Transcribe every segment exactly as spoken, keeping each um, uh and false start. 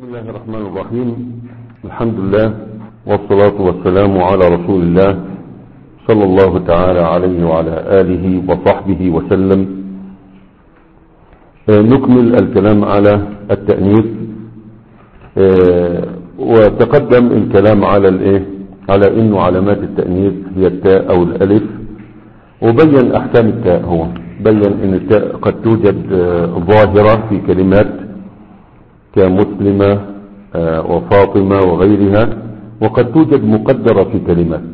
بسم الله الرحمن الرحيم. الحمد لله والصلاة والسلام على رسول الله صلى الله تعالى عليه وعلى آله وصحبه وسلم. نكمل الكلام على التأنيث، وتقدم الكلام على الايه على انه علامات التأنيث هي التاء او الالف، وبين احكام التاء. هو بين ان التاء قد توجد ظاهرة في كلمات كمسلمة وفاطمة وغيرها، وقد توجد مقدرة في كلمات،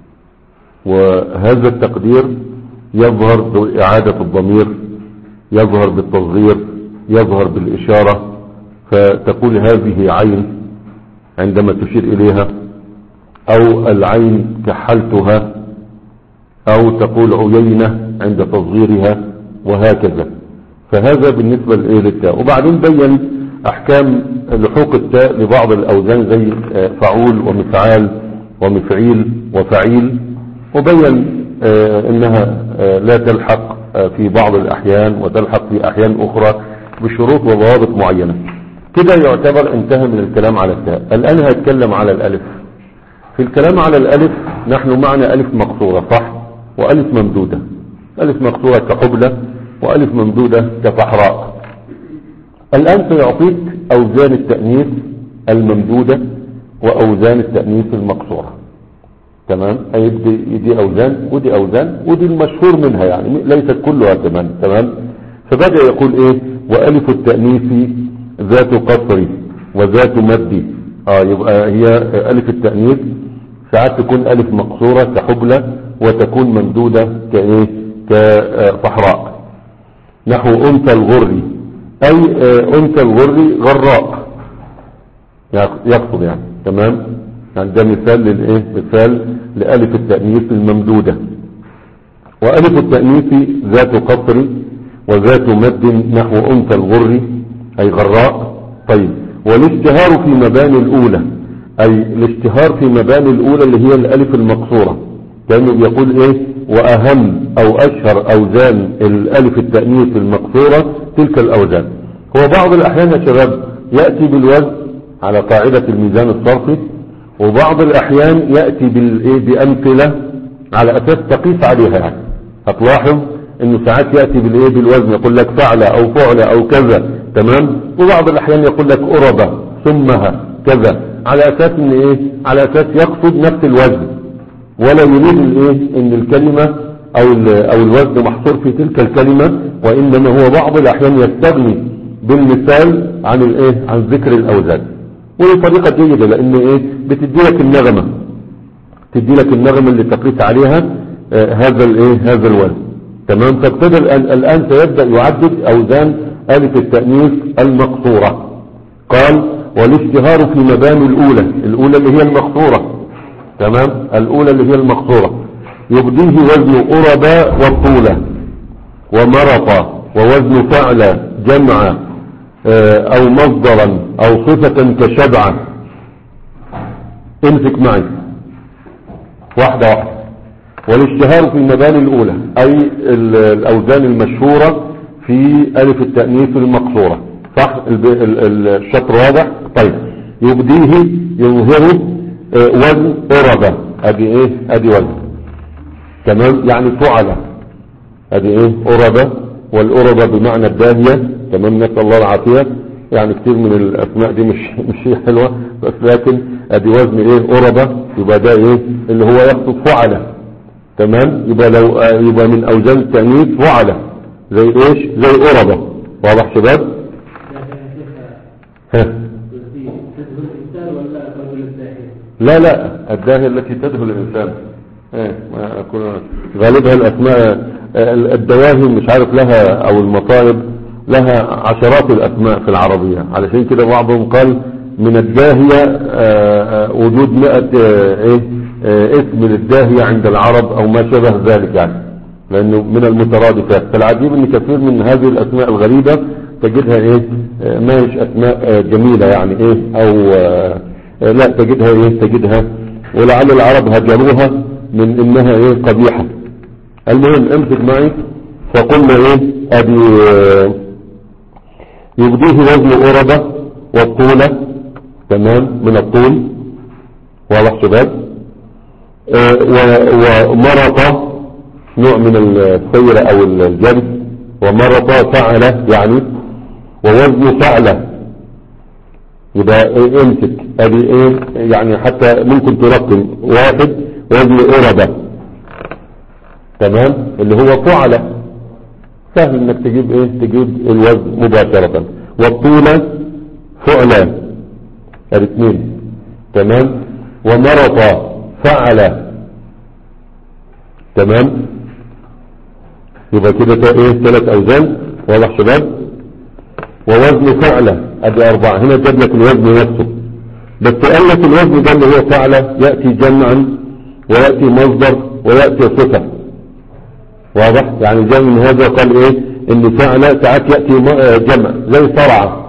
وهذا التقدير يظهر بإعادة الضمير، يظهر بالتصغير، يظهر بالإشارة، فتقول هذه عين عندما تشير إليها، أو العين كحلتها، أو تقول عيينة عند تصغيرها، وهكذا. فهذا بالنسبة للتاء. وبعدين بين احكام لحوق التاء لبعض الاوزان زي فعول ومفعال ومفعيل وفعيل، وبين انها لا تلحق في بعض الاحيان وتلحق في احيان اخرى بشروط وضوابط معينة. كده يعتبر انتهى من الكلام على التاء. الان هيتكلم على الالف. في الكلام على الالف نحن معنا الف مقصورة، صح، والف ممدودة. الف مقصورة كحبلة، والف ممدودة كفحراء. الآن سيعطيك أوزان التأنيث الممدودة وأوزان التأنيث المقصورة. تمام؟ أي دي, دي أوزان ودي أوزان ودي المشهور منها، يعني ليست كلها كمان. تمام؟ فبدأ يقول إيه؟ وألف التأنيث ذات قصر وذات مد. آه يبقى هي ألف التأنيث ساعات تكون ألف مقصورة كحبلة، وتكون ممدودة كإيه؟ كفحراء. نحو أنثى الغري، اي انثى الغري غراء يقصد يعني. تمام؟ يعني ده مثال للايه؟ مثال لالف التأنيث الممدودة. والف التأنيث ذات قصر وذات مد نحو انثى الغري اي غراء. طيب، والاشتهار في مباني الاولى، اي الاشتهار في مباني الاولى اللي هي الالف المقصورة، كأنه بيقول ايه؟ واهم او اشهر اوزان الالف التأنيث المقصورة تلك الاوزان. هو بعض الاحيان يا شباب يأتي بالوزن على قاعدة الميزان الصرفي، وبعض الاحيان يأتي بالايه؟ بامثلة على اساس تقيس عليها. يعني هتلاحظ انه ساعات يأتي بالايه؟ بالوزن، يقول لك فعلة او فعلة او كذا. تمام؟ وبعض الاحيان يقول لك قربة ثمها كذا، على اساس ان ايه؟ على اساس يقصد نفس الوزن، ولا يريد الايه؟ ان الكلمة او او الوزن محصور في تلك الكلمة، وانما هو بعض الاحيان يستغني بالمثال عن الايه؟ عن ذكر الاوزان. ودي طريقة جيدة، لان ايه؟ بتدي لك النغمة، تدي لك النغمة اللي تقيس عليها آه هذا الايه؟ هذا الوزن. تمام؟ فابتدى الان سيبدأ يعدد اوزان الف التأنيث المقصورة. قال والاشتهار في مباني الاولى، الاولى اللي هي المقصورة. تمام؟ الاولى اللي هي المقصورة يبديه وزن قربا والطولة ومرطا، ووزن فعلى جمع او مصدرا او صفة كشبعة. امسك معي واحدة واحدة. والاشتهار في المباني الاولى اي الاوزان المشهورة في الف التأنيث المقصورة، صح؟ الشطر واضح؟ طيب، يبديه يظهره وزن قربة، ادي ايه؟ ادي وزن. تمام؟ يعني فعلة، ادي ايه؟ قربة. والقربة بمعنى الداهية. تمام؟ نسأل الله العافية. يعني كتير من الاسماء دي مش مش هي حلوة، بس لكن ادي وزن ايه؟ قربة. يبقى ده ايه؟ اللي هو يقصد فعلة. تمام؟ يبقى لو يبقى من اوزان التأنيث فعلة، زي ايش؟ زي قربة. واضح شباب؟ ها. لا لا، الداهية التي تدخل الانسان. ايه، غالبها الاسماء الدواهي مش عارف لها، او المصائب لها عشرات الاسماء في العربية. علشان كده بعضهم قال من الداهية وجود مئة ايه اسم للداهية عند العرب او ما شبه ذلك، يعني لانه من المترادفات. فالعجيب ان كثير من هذه الاسماء الغريبة تجدها ايه؟ ما هيش اسماء جميلة يعني ايه، او لا تجدها ايه؟ تجدها ولعل العرب هجروها من انها ايه؟ قبيحة. المهم امسك معي. فقلنا ايه؟ ادي يبديه وزن قربة والطولة تمام من الطول، واضح شباب. آه ومرط نوع من السير او الجري، ومرط فعل يعني، ووزن فعل يبقى إيه امسك ادي ايه يعني، حتى ممكن ترقم واحد وزن قربة، تمام اللي هو فعل، سهل انك تجيب ايه تجيب الوزن مباشرة. والطولة فعل الاثنين، تمام. ومرط فعل، تمام. يبقى كده ايه ثلاث اوزان، واضح شباب. ووزن فعل ادي اربعة، هنا جاب لك الوزن نفسه، بس قال لك الوزن ده اللي هو فعل يأتي جمعا ويأتي مصدر ويأتي صفة، واضح يعني. جاء من هذا قال ايه ان فعل ساعات يأتي جمع زي صرع،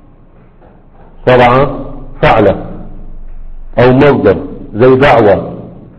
صرع فعل، او مصدر زي دعوة،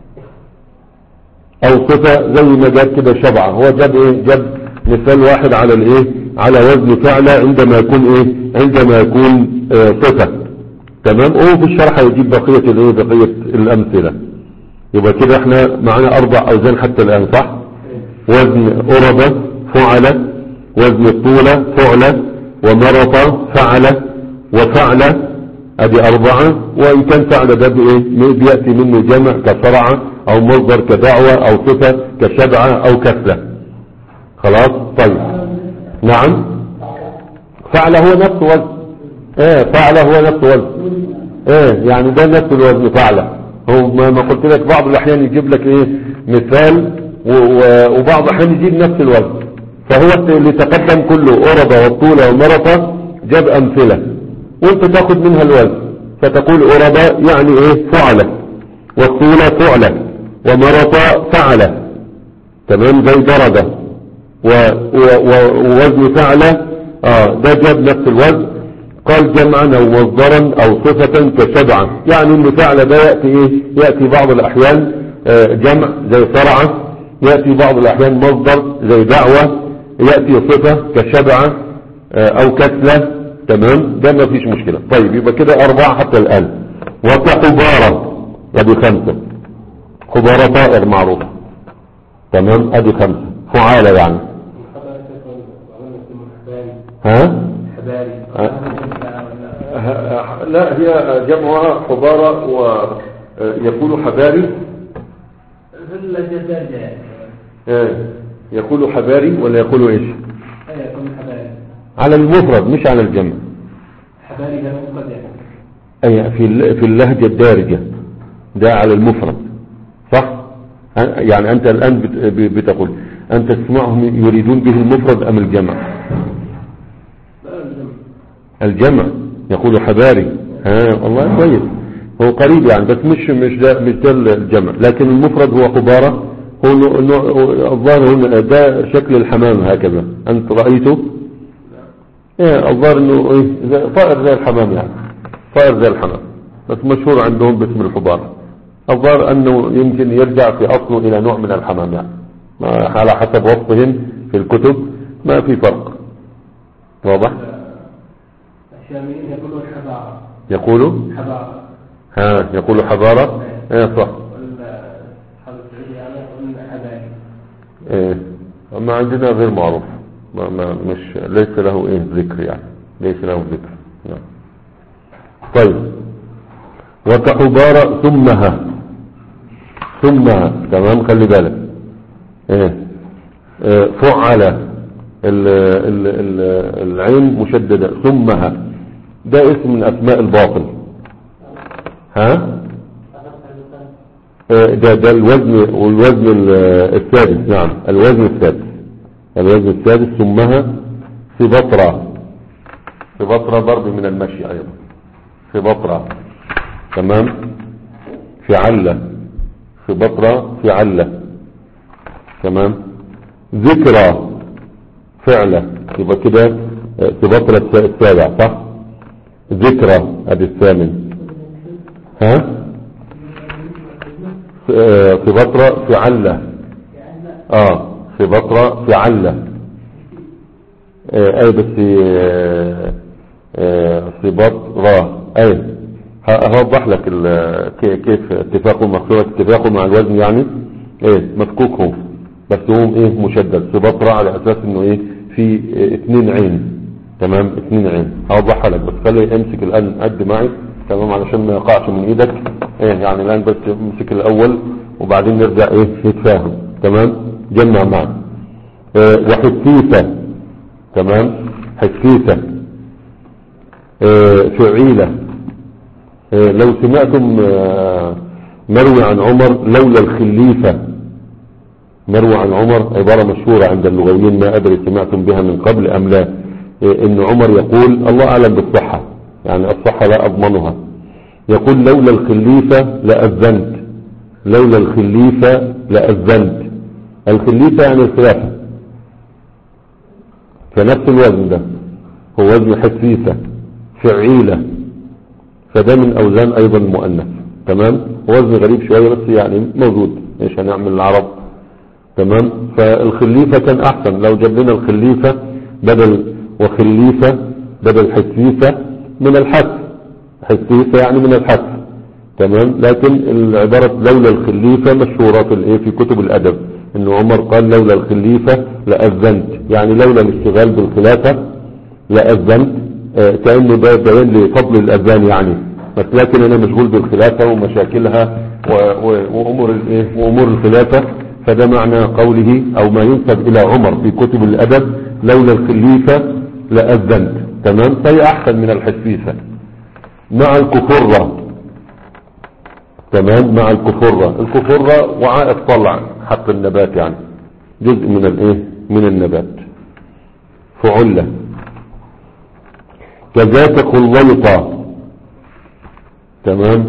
او صفة زي ما جاب كده شبعة. هو جاب ايه جاب مثال واحد على الايه على وزن فعل عندما يكون ايه عندما يكون اه صفة، تمام. وهو في الشرح يجيب بقية الايه بقية الامثلة. يبقى كده احنا معنا اربع اوزان حتى الان، صح؟ وزن قربة فعل، وزن الطولة فعل، ومرط فعل، وفعل ادي اربعة. وان كان فعل ده بايه بيأتي منه جمع كصرع او مصدر كدعوة او صفة كشبعة او كسلة، خلاص. طيب نعم، فعل هو نفس وزن، ايه فعل هو نفس وزن، ايه يعني ده نفس الوزن فعل. هو ما قلت لك بعض الاحيان يجيب لك ايه مثال، وبعض الاحيان يجيب نفس الوزن. فهو اللي تقدم كله قربة والطولة ومرطة جاب امثلة، وانت تاخد منها الوزن فتقول قربة يعني ايه فعل، والطولة فعل، ومرطة فعل، تمام زي درجة. ووزن فعل اه ده جاب نفس الوزن. قال جمعا او مصدرا او صفة كشبعا، يعني ان فعل ده يأتي ايه يأتي بعض الاحيان آه جمع زي صرعة، يأتي بعض الاحيان مصدر زي دعوة، يأتي صفة كشبعة آه او كسلة، تمام. ده ما فيش مشكلة. طيب يبقى كده اربعة حتى الان. وكحبارة ادي خمسة، حبارة طائر معروف، تمام ادي خمسة. فعالة يعني ها ها لا هي جمعها حبارة، ويقول حباري يقول حباري ولا يقول ايش على المفرد مش على الجمع. حباري ده مفرد يعني في في اللهجة الدارجة ده على المفرد، صح؟ يعني انت الان بتقول انت تسمعهم يريدون به المفرد ام الجمع؟ الجمع، يقول حباري. ها والله كويس، هو قريب يعني، بس مش مش ده مش ده الجمع، لكن المفرد هو حبارة. هو الظاهر هنا ده شكل الحمام هكذا، انت رأيته؟ ايه الظاهر انه ايه طائر زي الحمام يعني، طائر زي الحمام، بس مشهور عندهم باسم الحبارة. الظاهر انه يمكن يرجع في اصله الى نوع من الحمام يعني، على حسب وصفهم في الكتب ما في فرق، واضح؟ الشاميين يقولوا حبارة، يقولوا حبارة، ها يقولوا حبارة، ايه صح. ايه اما عندنا غير معروف، ما ما مش ليس له ايه ذكر يعني، ليس له ذكر. نعم. طيب وكحبارة ثمها، ثمها تمام، خلي بالك ايه اه فعل ال ال ال العين مشددة، ثمها ده اسم من اسماء الباطل. ها اه ده ده الوزن، والوزن السادس. نعم الوزن السادس، الوزن السادس. ثمها سبطرة، سبطرة ضرب من المشي ايضا، سبطرة تمام. فعلة، سبطرة فعلة، تمام. ذكرى فعلة، يبقى كده سبطرة السابع، صح. ذكرى ادي الثامن. ها سبطرة فعلة، اه سبطرة فعلة اي بس سبطرة اي هوضح لك كيف اتفاقه مكسورة اتفاقه مع الوزن يعني ايه مفكوك هو بس هو ايه مشدد سبطرة على اساس انه ايه في اتنين عين تمام اتنين عين هوضحها لك بس خلي امسك الان قد معي تمام علشان ما يقعش من ايدك ايه يعني الان بس امسك الاول وبعدين نرجع ايه نتفاهم تمام جمع معا اه وحسيسة تمام حسيسة اه فعيلة اه لو سمعتم اه مروي عن عمر لولا الخليفة مروي عن عمر عبارة مشهورة عند اللغويين ما أدري سمعتم بها من قبل أم لا اه ان عمر يقول الله أعلم بالصحة يعني الصحة لا أضمنها يقول لولا الخليفة لأذنت لولا الخليفة لأذنت الخليفة يعني الخلافة فنفس الوزن ده هو وزن حسيسة فعيلة فده من أوزان أيضا مؤنث تمام وزن غريب شوية بس يعني موجود ايش هنعمل العرب تمام فالخليفة كان أحسن لو جاب لنا الخليفة بدل وخليفة بدل حسيسة من الحث حسيسة يعني من الحث تمام لكن العبارة لولا الخليفة مشهورة في الايه في كتب الأدب ان عمر قال لولا الخليفة لأذنت يعني لولا الاشتغال بالخلافة لأذنت آه كأنه ده بيان لفضل الأذان يعني بس لكن انا مشغول بالخلافة ومشاكلها وأمور الايه وأمور الخلافة فده معنى قوله او ما ينسب الى عمر في كتب الأدب لولا الخليفة لأذنت تمام فهي احسن من الحسيسة مع الكفرة تمام مع الكفرة الكفرة وعاء الطلع حق النبات يعني جزء من الايه من النبات فعلة كذاك خليطة تمام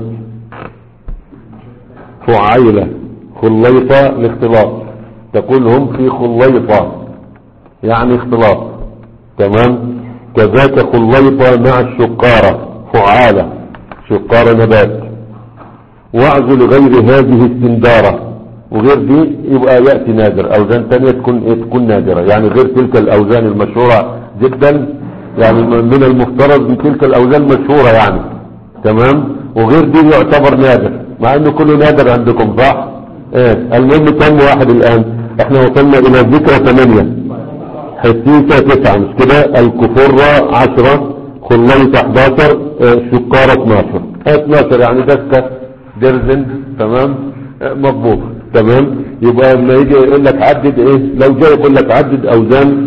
فعيلة خليطة الاختلاط تقول هم في خليطة يعني اختلاط تمام كذاك خليطة مع الشقارة فعالة شقارة نبات واعزل غير هذه السندارة وغير دي يبقى يأتي نادر اوزان تانية تكون ايه تكون نادرة يعني غير تلك الاوزان المشهورة جدا يعني من المفترض من تلك الاوزان مشهورة يعني تمام وغير دي يعتبر نادر مع انه كله نادر عندكم صح ايه المهم كم واحد الان احنا وصلنا الى ذكرى ثمانية حسيسة تسعة مش كده الكفرة عشرة خليطة احداشر اه شقارة اتناشر اتناشر يعني دكة درزن تمام مضبوط تمام يبقى لما يجي يقول لك عدد ايه لو جاي يقول لك عدد اوزان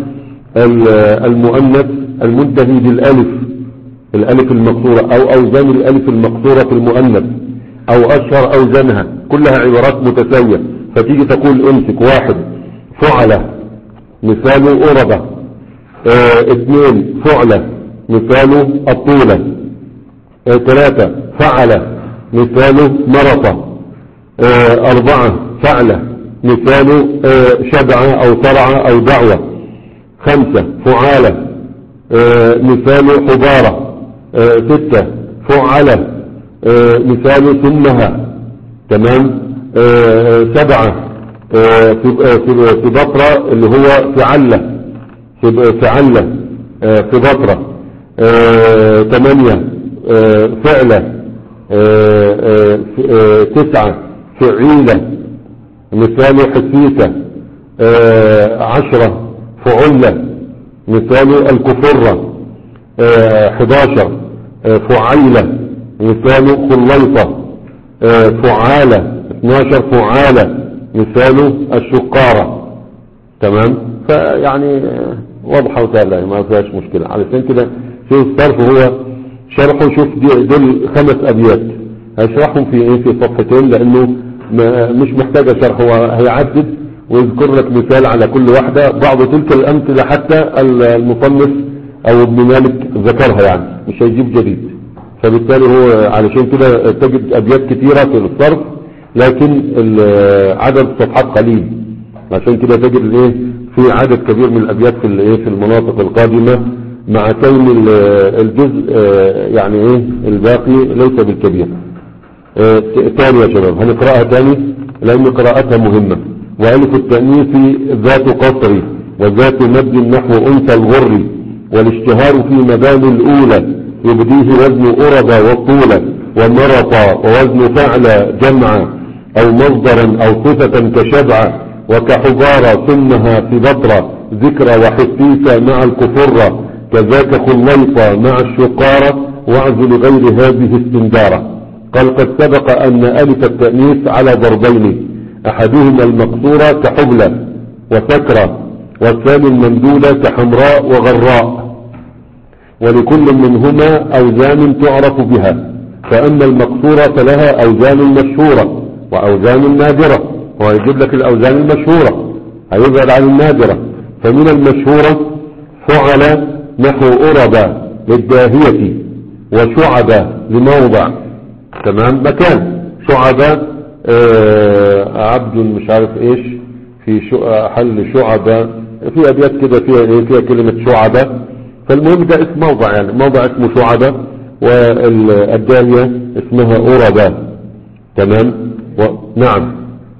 المؤنث المنتهي بالالف الالف المقصورة او اوزان الالف المقصورة في المؤنث او اشهر اوزانها كلها عبارات متساوية فتيجي تقول امسك واحد فعلة مثاله أربة اه اثنين فعلة مثاله الطولة اه ثلاثة فعلة مثاله مرطة اه اربعة فعلة مثاله اه شبعة او صرعة او دعوة خمسة فعالة اه مثاله حضارة اه ستة فعلة اه مثاله ثمها تمام اه سبعة اه في بطرة اللي هو فعلة فعلة اه في بطرة اه ثمانية اه فعلة اه اه اه تسعة فعيلة مثاله حسيسة اه عشرة فعلة مثاله الكفرة اه حداشر اه فعيلة مثاله خليطة اه فعالة اثناشر فعالة مثاله الشقارة تمام فيعني واضحة وسهلة ما فيهاش مشكلة علشان كده شوف الصرف هو شرحه شوف دول خمس أبيات هشرحهم في ايه في صفحتين لانه مش محتاجة شرح هو هيعدد ويذكر لك مثال على كل واحدة بعض تلك الأمثلة حتى المصنف او ابن مالك ذكرها يعني مش هيجيب جديد فبالتالي هو علشان كده تجد أبيات كثيرة في الصرف لكن عدد الصفحات قليل عشان كده تجد الايه في عدد كبير من الأبيات في الايه في المناطق القادمة مع كون الجزء يعني ايه الباقي ليس بالكبير. ثاني يا شباب هنقرأها ثاني لأن قراءتها مهمة. وألف التأنيث ذات قصر وذات مد نحو أنثى الغر والاشتهار في مباني الأولى يبديه وزن أربى والطولة ومرط، ووزن فعل جمع أو مصدرا أو صفة كشبع وكحبارة ثمها في بطرة ذكرى وحسيسة مع الكفرة كذاك خليطة مع الشقارة واعزل غير هذه السندارة. قال قد سبق أن ألف التأنيث على ضربين، أحدهما المقصورة كحبلة وسكرة، والثاني الممدودة كحمراء وغراء، ولكل منهما أوزان تعرف بها، فأما المقصورة فلها أوزان مشهورة وأوزان نادرة، ويجيب لك الأوزان المشهورة هيبعد عن النادرة. فمن المشهورة فعل نحو أربة للداهية، وشعبة لموضع، تمام، مكان. شعبة آه عبد مش عارف ايش في حل شعبة، في أبيات كده فيها ايه، فيها كلمة شعبة. فالمهم ده اسم موضع، يعني موضع اسمه شعبة، والداهية اسمها أربة، تمام. و... نعم.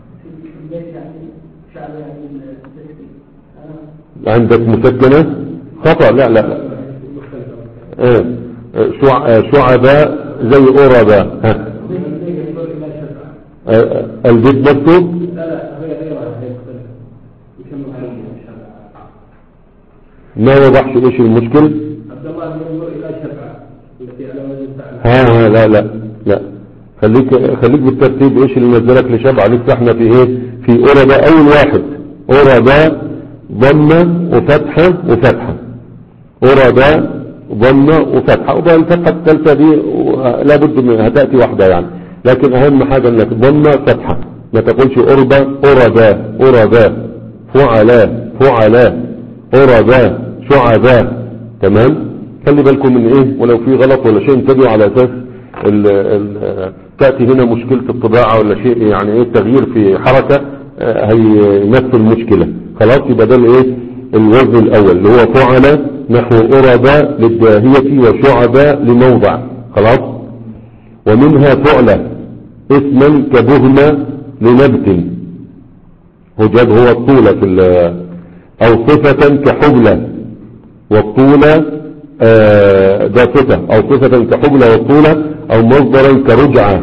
عندك مسكنة خطأ، لا لا اه شع... شعبة زي أربة. ها اه البيت مكتوب، ما وضحش ايش المشكل. ها ها لا لا لا خليك خليك بالترتيب. ايش اللي نزلك لشبع؟ لسه احنا في ايه، في أربة اول واحد. أربة ضمة وفتحة وفتحة، أربة ضمة وفتحة، وبقى الفتحة الثالثة دي لابد منها تأتي واحدة يعني، لكن اهم حاجة انك ضمة فتحة، ما تقولش أربة أربة أربة فعلا فعلا أربة شعبة، تمام. خلي بالكم من ايه، ولو في غلط ولا شيء انتبهوا، على اساس ال ال تأتي هنا مشكلة الطباعة ولا شيء، يعني ايه تغيير في حركة هيمثل مشكلة. خلاص يبقى ده الايه الوزن الاول اللي هو فعل نحو أربة للداهية وشعبة لموضع. خلاص. ومنها فعل اسما كبهمة لنبت، هجاب هو الطولة في او صفة كحبلة، والطولة آه ده صفة او صفة كحبلة والطولة، او مصدرا كرجعة،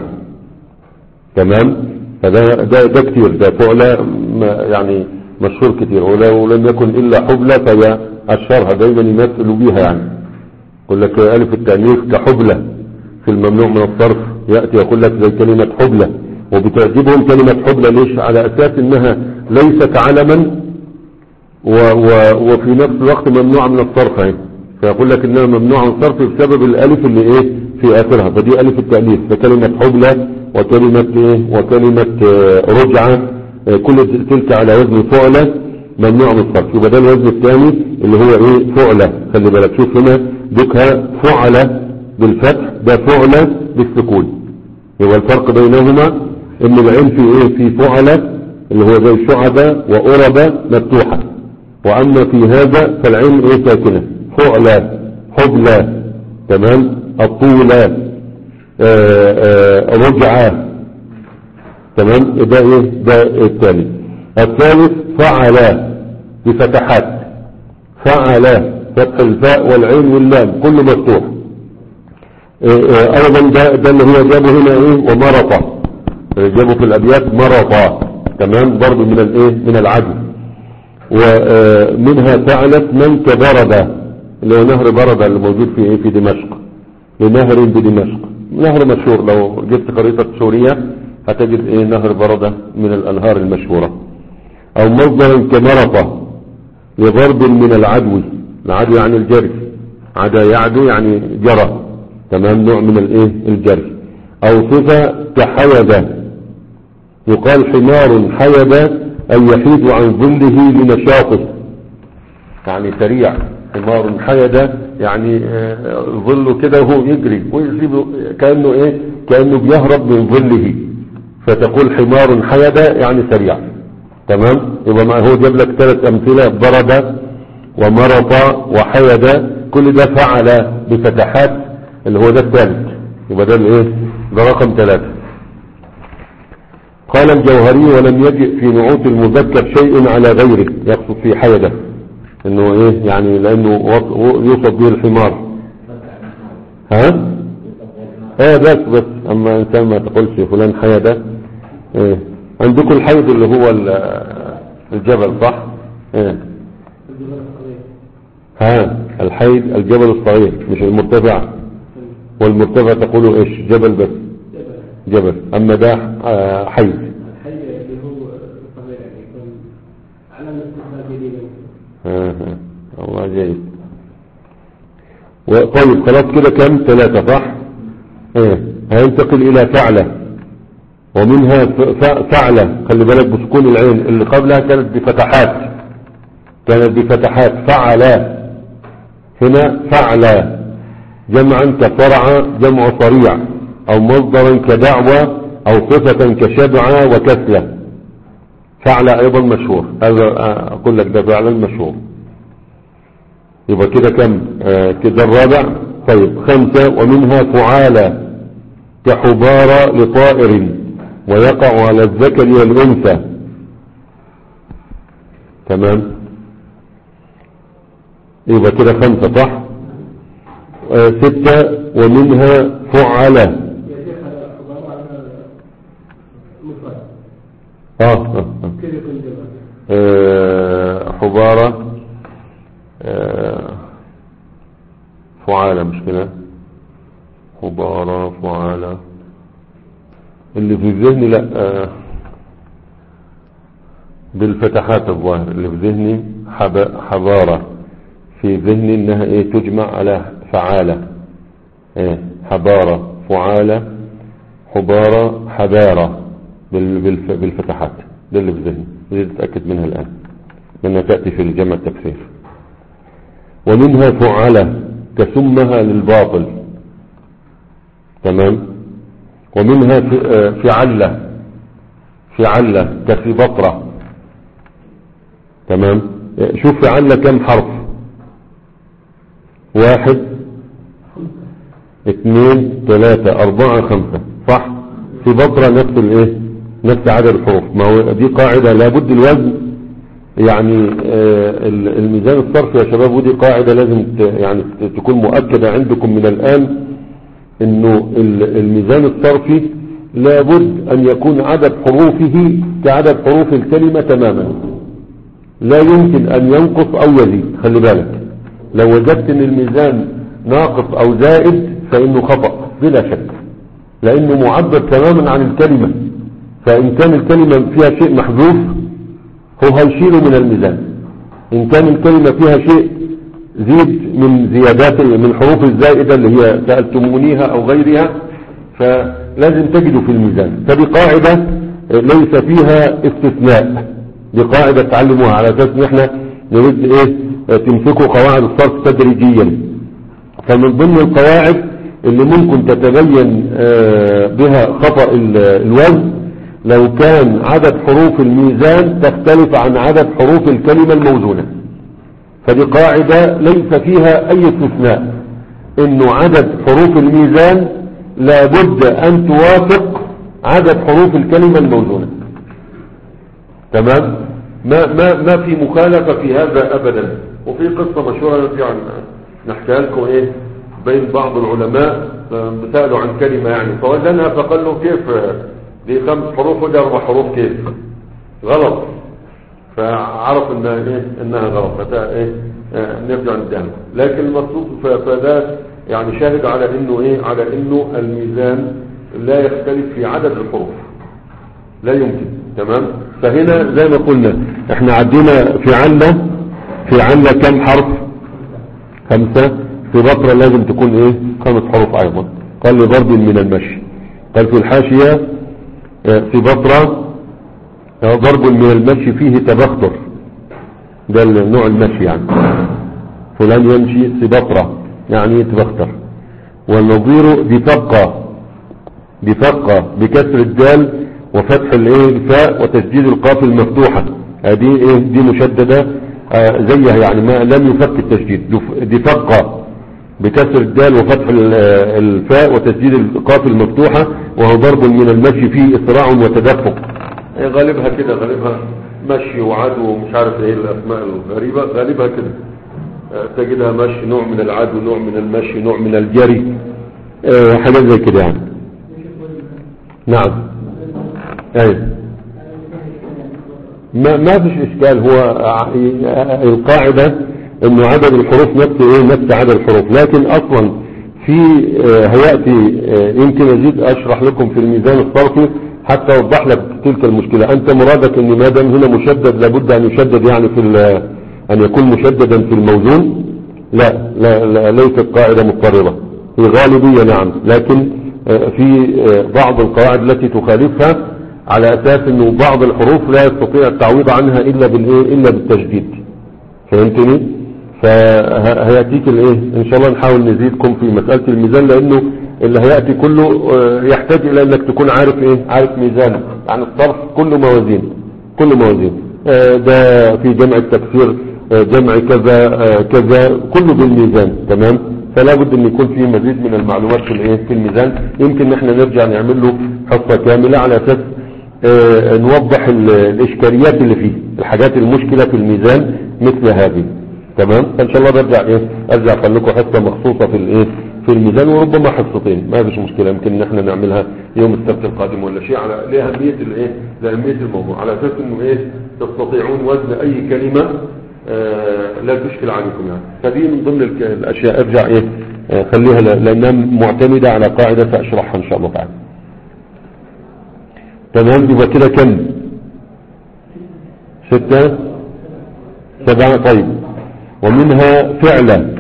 تمام. فده ده, ده كتير، ده فعل يعني مشهور كتير، ولو لم يكن الا حبلة فهي اشهرها، دايما يمثلوا بيها يعني. يقول لك الف التأنيث كحبلة في الممنوع من الصرف، يأتي يقول لك زي كلمة حبلة، وبتعجبهم كلمة حبلة ليش؟ على اساس انها ليست علما و و وفي نفس الوقت ممنوع من الصرف يعني، فيقول لك انها ممنوع من الصرف بسبب الالف اللي ايه في اخرها، فدي الف التأنيث. فكلمة حبلة وكلمة ايه وكلمة رجعة كل تلك على وزن فعلة ممنوع من الصرف. يبقى ده الوزن الثاني اللي هو ايه فعلة. خلي بالك شوف هنا ذكها فعلة بالفتح، ده فعلة بالسكون. يبقى الفرق بينهما ان العين في ايه في فعلة اللي هو زي شعبة وأربة مفتوحة، واما في هذا فالعين ايه ساكنة، فعلة حبلة، تمام. الطولة رجعة، تمام. ده ايه ده الثاني. الثالث فعل بفتحات، فعل فتح الفاء والعين واللام كله مفتوح. ايضا ده, ده اللي هو جابه هنا ايه ومرطة، جابه في الابيات مرطة، تمام، برضو من الايه من العدل. ومنها فعلت من كبردة اللي هو نهر بردة اللي موجود في ايه في دمشق، لنهر بدمشق، نهر مشهور، لو جبت خريطة سوريا هتجد ايه نهر بردة من الانهار المشهورة. او مصدرا كمرطة لضرب من العدو، العدو يعني الجري، عدا يعدو يعني جرى، تمام، نوع من الايه الجري. او صفة كحيدة، يقال حمار حيدة أي يحيد عن ظله لنشاطه، يعني سريع. حمار حيدة يعني ظله كده وهو يجري ويسيبه كأنه ايه كأنه بيهرب من ظله، فتقول حمار حيدة يعني سريع، تمام. يبقى ما هو جاب لك ثلاث امثلة، ضرب ومرط وحيدة، كل ده فعل بفتحات اللي هو ده الثالث، يبقى ده الايه ده رقم ثلاثة. قال الجوهري ولم يجئ في نعوت المذكر شيء على غيره، يقصد في حيدة انه ايه يعني لانه يوصف به الحمار. ها ايه بس بس اما انسان ما تقولش فلان حيدة. ايه عندكم الحيد اللي هو الجبل صح؟ ايه ها الحيد الجبل الصغير مش المرتفع، والمرتفع تقولوا ايش؟ جبل بس جبل، اما ده حيد. الحي اللي هو الصغير يعني يكون على الاستقبال جديد. ها ها الله جيد. طيب خلاص كده كم؟ ثلاثة صح؟ ايه هينتقل الى فعلة، ومنها فعلة خلي بالك بسكون العين، اللي قبلها كانت بفتحات، كانت بفتحات فعلة، هنا فعلة جمعا كفرع جمع صريع، او مصدرا كدعوة، او صفة كشبعة وكسلة. فعلة ايضا مشهور، هذا اقول لك ده فعلا مشهور. يبقى كده كم؟ آه كده الرابع. طيب خمسة، ومنها فعالة كحبارة لطائر ويقع على الذكر والأنثى. تمام، يبقى كده خمسة صح. آه ستة، ومنها فعالة اه اه, آه. حبارة آه فعالة مش كده؟ حبارة فعالة اللي في ذهني لا آه بالفتحات الظاهر اللي في ذهني حب حبارة، في ذهني انها ايه تجمع على فعالة. ايه حبارة فعالة حبارة حبارة بالفتحات، ده اللي في ذهني، بدي اتأكد منها الآن لأنها تأتي في الجمع التكسير. ومنها فعلة كسمها للباطل. تمام، ومنها فعلة فعلة كفي بطرة. تمام، شوف فعلة كم حرف؟ واحد اثنين ثلاثة أربعة خمسة صح. في بطرة نفس الايه نفس عدد الحروف. ما هو دي قاعدة لابد الوزن يعني آه الميزان الصرفي يا شباب، ودي قاعدة لازم يعني تكون مؤكدة عندكم من الآن، انه الميزان الصرفي لابد ان يكون عدد حروفه كعدد حروف الكلمة تماما، لا يمكن ان ينقص او يزيد. خلي بالك لو وجدت ان الميزان ناقص او زائد فانه خطأ بلا شك، لانه معبر تماما عن الكلمة، فان كان الكلمة فيها شيء محذوف هو هيشيله من الميزان، ان كان الكلمة فيها شيء زيد من زيادات من الحروف الزائدة اللي هي سألتمونيها او غيرها فلازم تجده في الميزان. فدي قاعدة ليس فيها استثناء، دي قاعدة تعلموها على اساس ان احنا نريد ايه تمسكوا قواعد الصرف تدريجيا. فمن ضمن القواعد اللي ممكن تتبين بها خطأ الوزن لو كان عدد حروف الميزان تختلف عن عدد حروف الكلمة الموزونة. فدي قاعدة ليس فيها اي استثناء، انه عدد حروف الميزان لابد ان توافق عدد حروف الكلمة الموزونة. تمام، ما ما ما في مخالفة في هذا ابدا. وفي قصة مشهورة يعني نحكيها لكم ايه بين بعض العلماء بسألوا عن كلمة يعني فوزنها فقال له كيف دي خمس حروف ودي اربع حروف كيف غلط، فعرف انها ايه انها غلط فتا ايه اه نرجع ندعم. لكن المقصود فده يعني شاهد على انه ايه على انه الميزان لا يختلف في عدد الحروف، لا يمكن. تمام، فهنا زي ما قلنا احنا عدينا في علة في علة كم حرف؟ خمسة. في بطرة لازم تكون ايه خمس حروف ايضا. قال لي ضرب من المشي. قال في الحاشية في بطرة ضرب من المشي فيه تبختر، ده نوع المشي يعني فلان يمشي سبطرة يعني يتبختر. والنظير دفقة دفقة بكسر الدال وفتح الايه الفاء وتسديد القاف المفتوحة، هذه ايه دي مشددة آه زيها يعني ما لم يفك التشديد. دفقة بكسر الدال وفتح الفاء وتسديد القاف المفتوحة، وهو ضرب من المشي فيه اسراع وتدفق. ايه غالبها كده، غالبها مشي وعدو ومش عارف ايه الاسماء الغريبة، غالبها كده آه تجدها مشي، نوع من العدو، نوع من المشي، نوع من الجري. اه حاجات زي كده يعني. نعم اي ما ما فيش اشكال. هو القاعدة انه عدد الحروف نفسه ايه نفس عدد الحروف، لكن اصلا في اه هيأتي اه يمكن ازيد اشرح لكم في الميزان الصرفي حتى اوضح لك تلك المشكلة. انت مرادك ان ما دام هنا مشدد لابد ان يشدد يعني في ان يكون مشددا في الموزون؟ لا لا, لا ليست قاعدة مضطردة، هي غالبية نعم، لكن في بعض القواعد التي تخالفها على اساس انه بعض الحروف لا يستطيع التعويض عنها الا بالايه الا بالتجديد. فهمتني؟ فهياتيك الايه ان شاء الله نحاول نزيدكم في مسألة الميزان، لانه اللي هيأتي كله يحتاج الى انك تكون عارف ايه عارف ميزانه، يعني الصرف كله موازين كله موازين. ده في جمع التكسير جمع كذا كذا كله بالميزان تمام. فلا بد ان يكون فيه مزيد من المعلومات في الايه في الميزان. يمكن احنا نرجع نعمل له حصة كاملة على اساس اه نوضح الاشكاليات اللي فيه، الحاجات المشكلة في الميزان مثل هذه تمام. فان شاء الله برجع ايه ارجع اقول لكم حصة مخصوصة في الايه في الميزان، وربما حصتين ما فيش مشكلة. يمكن ان احنا نعملها يوم السبت القادم ولا شيء على لأهمية الايه لأهمية الموضوع، على اساس انه ايه تستطيعون وزن اي كلمة آه لا تشكل عليكم يعني. فدي من ضمن الاشياء ارجع ايه آه خليها لانها معتمدة على قاعدة ساشرحها ان شاء الله تعالى. تمام. يبقى كده كم؟ ستة سبعة. طيب ومنها فعلا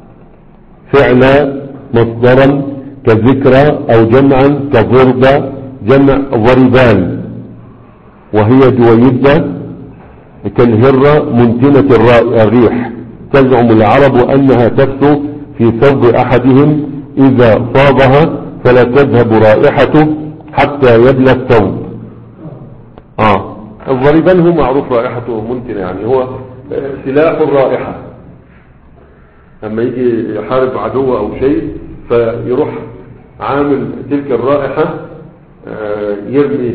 فعلا مصدرا كذكرى او جمعا كضربة جمع ضربان، وهي دويدة كالهرة منتنة الريح. تزعم العرب أنها تفتو في ثوب أحدهم إذا صابها فلا تذهب رائحته حتى يبلى الثوب. آه الضربان هو معروف رائحته منتنة، يعني هو سلاح الرائحة. أما يجي يحارب عدو أو شيء فيروح عامل تلك الرائحة يرمي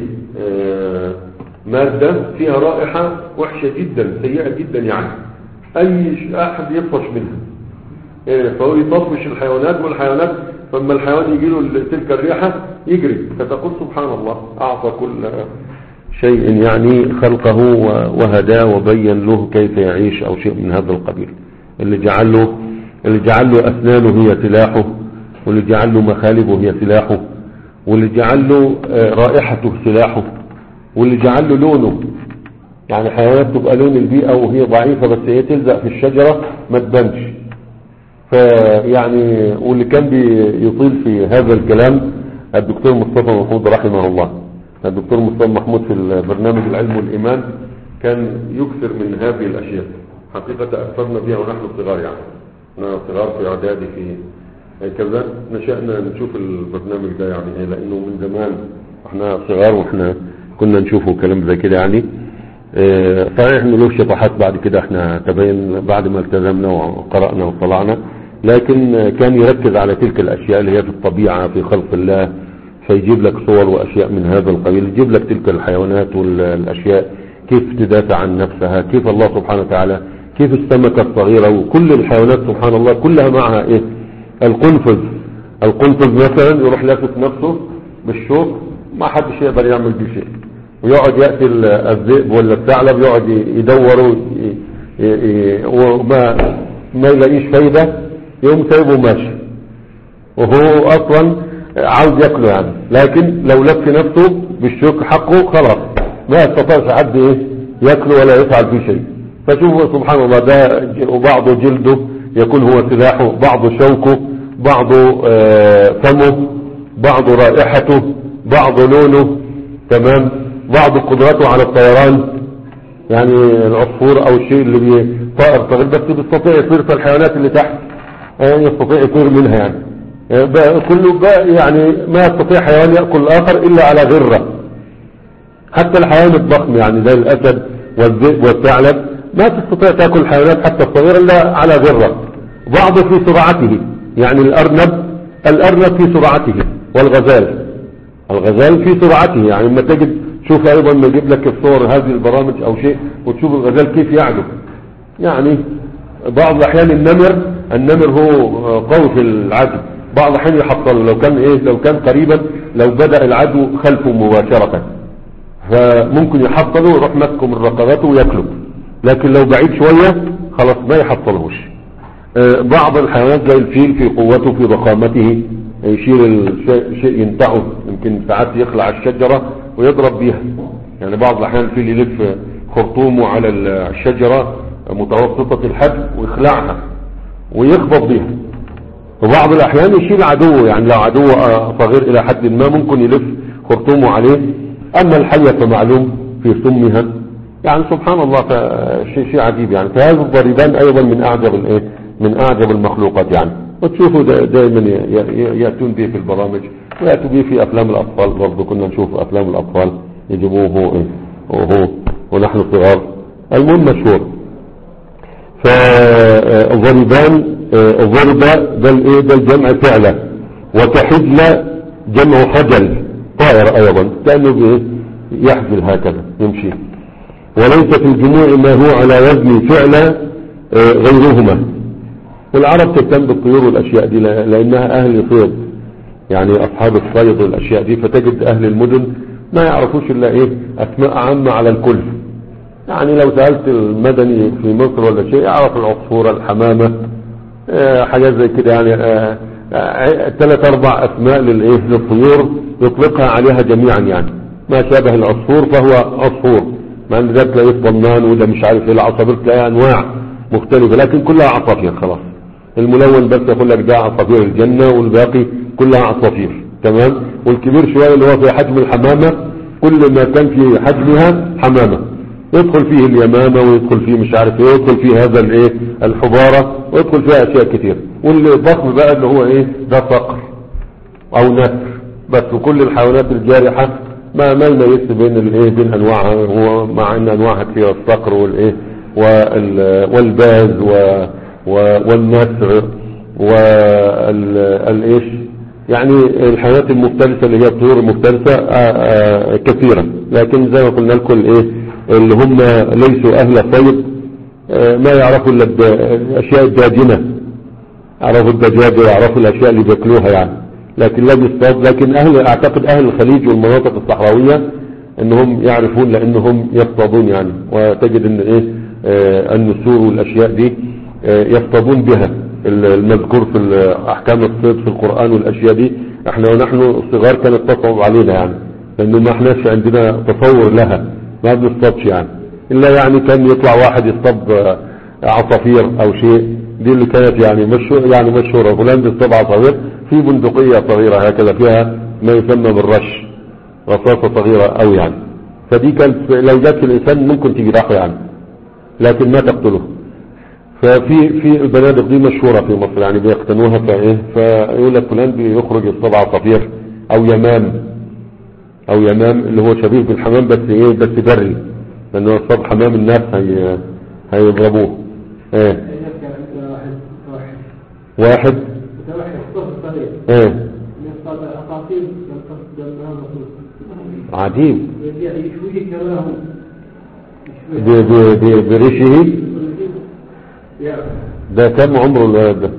مادة فيها رائحة وحشة جدا سيئة جدا، يعني أي أحد يطفش منها. فهو يطفش الحيوانات، والحيوانات فما الحيوان يجي له تلك الريحة يجري. فتقول سبحان الله أعطى كل شيء يعني خلقه وهداه وبين له كيف يعيش أو شيء من هذا القبيل. اللي جعل له اللي جعل له أسنانه هي سلاحه، واللي جعل له مخالبه هي سلاحه، واللي جعل له رائحته سلاحه، واللي جعل له لونه. يعني حيوانات تبقى لون البيئة وهي ضعيفة بس هي تلزق في الشجرة ما تبانش. فيعني واللي كان بيطيل في هذا الكلام الدكتور مصطفى محمود رحمه الله. الدكتور مصطفى محمود في البرنامج العلم والإيمان كان يكثر من هذه الأشياء. حقيقة أكثرنا بها ونحن صغار، يعني نحن صغار في إعدادي في كذا نشأنا نشوف البرنامج ده يعني، لأنه من زمان احنا صغار واحنا كنا نشوفه كلام زي كده يعني. اه صحيح انه له شطحات بعد كده احنا تبين بعد ما التزمنا وقرأنا وطلعنا، لكن كان يركز على تلك الاشياء اللي هي في الطبيعة في خلق الله. فيجيب لك صور واشياء من هذا القبيل، يجيب لك تلك الحيوانات والاشياء كيف تدافع عن نفسها، كيف الله سبحانه وتعالى، كيف السمكة الصغيرة وكل الحيوانات سبحان الله كلها معها ايه القنفذ. القنفذ مثلا يروح لافت نفسه بالشوك ما حدش يقدر يعمل بيه شيء، ويقعد يأتي الذئب ولا الثعلب يقعد يدوروا وما ما يلاقيش فايدة يوم سايبه ماشي، وهو اصلا عاوز ياكله يعني. لكن لو لف نفسه بالشوك حقه خلاص ما يستطيعش حد ايه ياكله ولا يفعل فيه شيء. فشوفوا سبحان الله ده وبعضه جلده يكون هو سلاحه، بعضه شوكه، بعضه فمه، بعضه رائحته، بعضه لونه تمام، بعض قدرته على الطيران. يعني العصفور او الشيء اللي بيطائر صغير بس بيستطيع يطير في الحيوانات اللي تحت يستطيع يطير منها يعني. كله بقى يعني ما يستطيع حيوان يأكل الآخر إلا على غرة. حتى الحيوان الضخم يعني زي الأسد والذئب والثعلب ما تستطيع تأكل الحيوانات حتى الصغيرة إلا على غرة. بعضه في سرعته، يعني الأرنب الأرنب في سرعته، والغزال الغزال في سرعته. يعني لما تجد شوف أيضا ما يجيب لك الصور هذه البرامج أو شيء وتشوف الغزال كيف يعدو. يعني بعض الأحيان النمر النمر هو قوي في العدو، بعض الحين يحصل لو كان ايه لو كان قريبا، لو بدأ العدو خلفه مباشرة فممكن يحصله ويروح ماسكه من رقبته وياكله، لكن لو بعيد شوية خلاص ما يحصلهوش. اه بعض الحيوانات زي الفيل في قوته في ضخامته يشيل الشيء ينتعه، يمكن ساعات يخلع الشجرة ويضرب بيها، يعني بعض الأحيان الفيل يلف خرطومه على الشجرة متوسطة الحجم ويخلعها ويخبط بيها. وبعض الأحيان يشيل عدوه، يعني لو عدوه صغير إلى حد ما ممكن يلف خرطومه عليه. أما الحية فمعلوم في سمها، يعني سبحان الله شيء شيء عجيب يعني. فهذا الضريبان أيضا من أعجب الإيه من أعجب المخلوقات يعني، وتشوفوا دائما يأتون به في البرامج ويأتوا به في أفلام الأطفال، برضو كنا نشوف أفلام الأطفال يجيبوه إيه وهو ونحن صغار. المهم مشهور. فالضريبان الضربة ده الايه ده الجمع فعله، وكحجلة جمع خجل طائر ايضا كأنه يحجل هكذا يمشي. وليس في الجموع ما هو على وزن فعل غيرهما. والعرب تهتم بالطيور والاشياء دي لانها اهل صيد، يعني اصحاب الصيد والاشياء دي، فتجد اهل المدن ما يعرفوش الا ايه اسماء عامة على الكل. يعني لو سألت المدني في مصر ولا شيء يعرف العصفورة الحمامة اه حاجات زي كده، يعني اه اه ثلاث اربع اسماء للايه للطيور يطلقها عليها جميعا، يعني ما شابه العصفور فهو عصفور، مع ان ده تلاقيه طنان وده مش عارف ايه، العصافير تلاقيها انواع مختلفة لكن كلها عصافير خلاص. الملون بس يقول لك ده عصافير الجنة والباقي كلها عصافير تمام. والكبير شوية اللي هو في حجم الحمامة كل ما كان في حجمها حمامة يدخل فيه اليمامة ويدخل فيه مش عارف ايه، يدخل فيه هذا الايه الحبارة ويدخل فيها اشياء كتير. والضخم بقى اللي هو ايه ده صقر او نسر بس. وكل الحيوانات الجارحة ما ما يميز بين الايه بين انواعها، هو مع ان انواعها كثيرة، الصقر والايه والباز والنسر والايش، يعني الحيوانات المفترسة اللي هي الطيور المفترسة كثيرة. لكن زي ما قلنا لكم ايه اللي هم ليسوا اهل صيد ما يعرفوا الا الاشياء الداجنة، يعرفوا الدجاجة ويعرفوا الاشياء اللي بياكلوها يعني، لكن لا بيصطاد. لكن اهل اعتقد اهل الخليج والمناطق الصحراوية انهم يعرفون لانهم يصطادون يعني. وتجد ان ايه النسور والاشياء دي يصطادون بها، المذكور في احكام الصيد في القرآن والاشياء دي احنا ونحن صغار كانت تصعب علينا يعني، لانه ما احناش عندنا تصور لها، ما بنصطادش يعني، الا يعني كان يطلع واحد يصطاد عصافير او شيء، دي اللي كانت يعني مشهور يعني مشهورة فلان بيصطاد عصافير في بندقية صغيرة هكذا فيها ما يسمى بالرش، رصاصة صغيرة او يعني. فدي كانت لو جات في الانسان ممكن تجرحه يعني لكن ما تقتله. ففي في البنادق دي مشهورة في مصر يعني بيقتنوها كايه، فيقول لك فلان بيخرج يصطاد عصافير او يمام او يمام اللي هو شبيه بالحمام بس ايه بس بري، لانه يصطاد حمام الناس هي هيضربوه. ايه واحد ايه عجيب بريشه. ده كم عمره الولد ده؟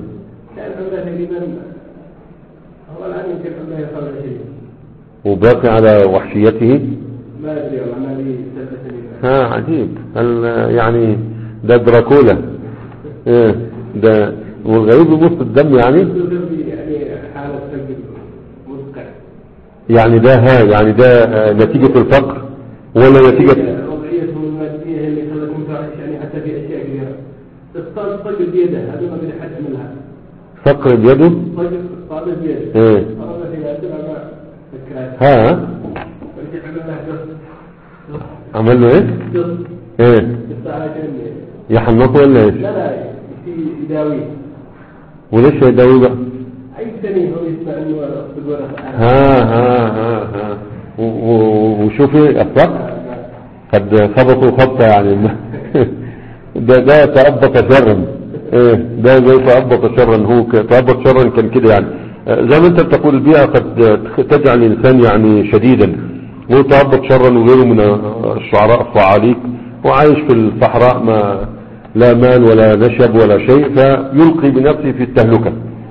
هو الآن يمكن عمره يصل عشرين وباقي على وحشيته. ما أدري والله ما لي ثلاث سنين. ها عجيب يعني ده دراكولا ايه ده. والغريب يمص الدم يعني يعني حالة سجل مسقع يعني ده ها يعني ده نتيجة الفقر ولا نتيجة وضعيته المادية اللي خلت متعش يعني حتى في أشياء كثيرة. اصطاد صجل بيده هذا ما بدي حد عملها. فقر بيده صجل اصطاد بيده ايه أرد في هذا ما فكرت ها ولكن عملنا جص عمل له ايه جص ايه يحنطه ولا ايش؟ لا لا في يداوي. وليش يداوي بقى؟ اي سنة هو يسمع انه بالورق ها ها ها ها وشوفي الفقر قد خبطوا خبطة يعني ده ده تأبط شرا ايه ده زي تأبط شرا. هو تأبط شرا كان كده يعني زي ما انت بتقول البيئة قد تجعل الانسان يعني شديدا. هو تأبط شرا وغيره من الشعراء الصعاليك وعايش في الصحراء ما لا مال ولا نشب ولا شيء فيلقي بنفسه في التهلكة.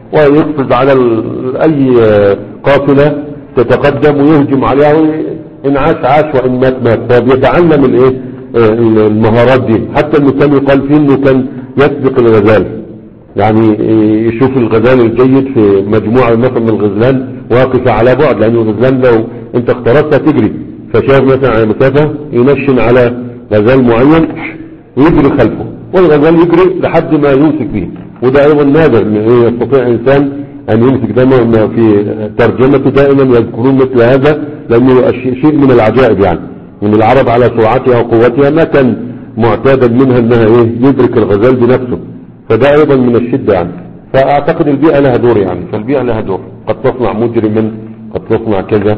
ويقفز على اي قافلة تتقدم ويهجم عليها، وإن عاش عاش وإن مات مات. فبيتعلم الايه المهارات دي. حتى انه كان يقال فيه انه كان يسبق الغزال، يعني يشوف الغزال الجيد في مجموعة مثلا من الغزلان واقفة على بعد، لأن الغزلان لو انت اخترتها تجري، فشاف مثلا على مسافة ينشن على غزال معين ويجري خلفه، والغزال يجري لحد ما يمسك به. وده ايضا نادر ان يستطيع انسان ان يمسك. دائما في ترجمته دائما يذكرون مثل هذا، لانه شيء من العجائب، يعني من العرب على سرعتها وقوتها ما كان معتادا منها انها ايه يدرك الغزال بنفسه. فده ايضا من الشدة يعني. فاعتقد البيئة لها دور يعني، فالبيئة لها دور، قد تصنع مجرما، قد تصنع كذا.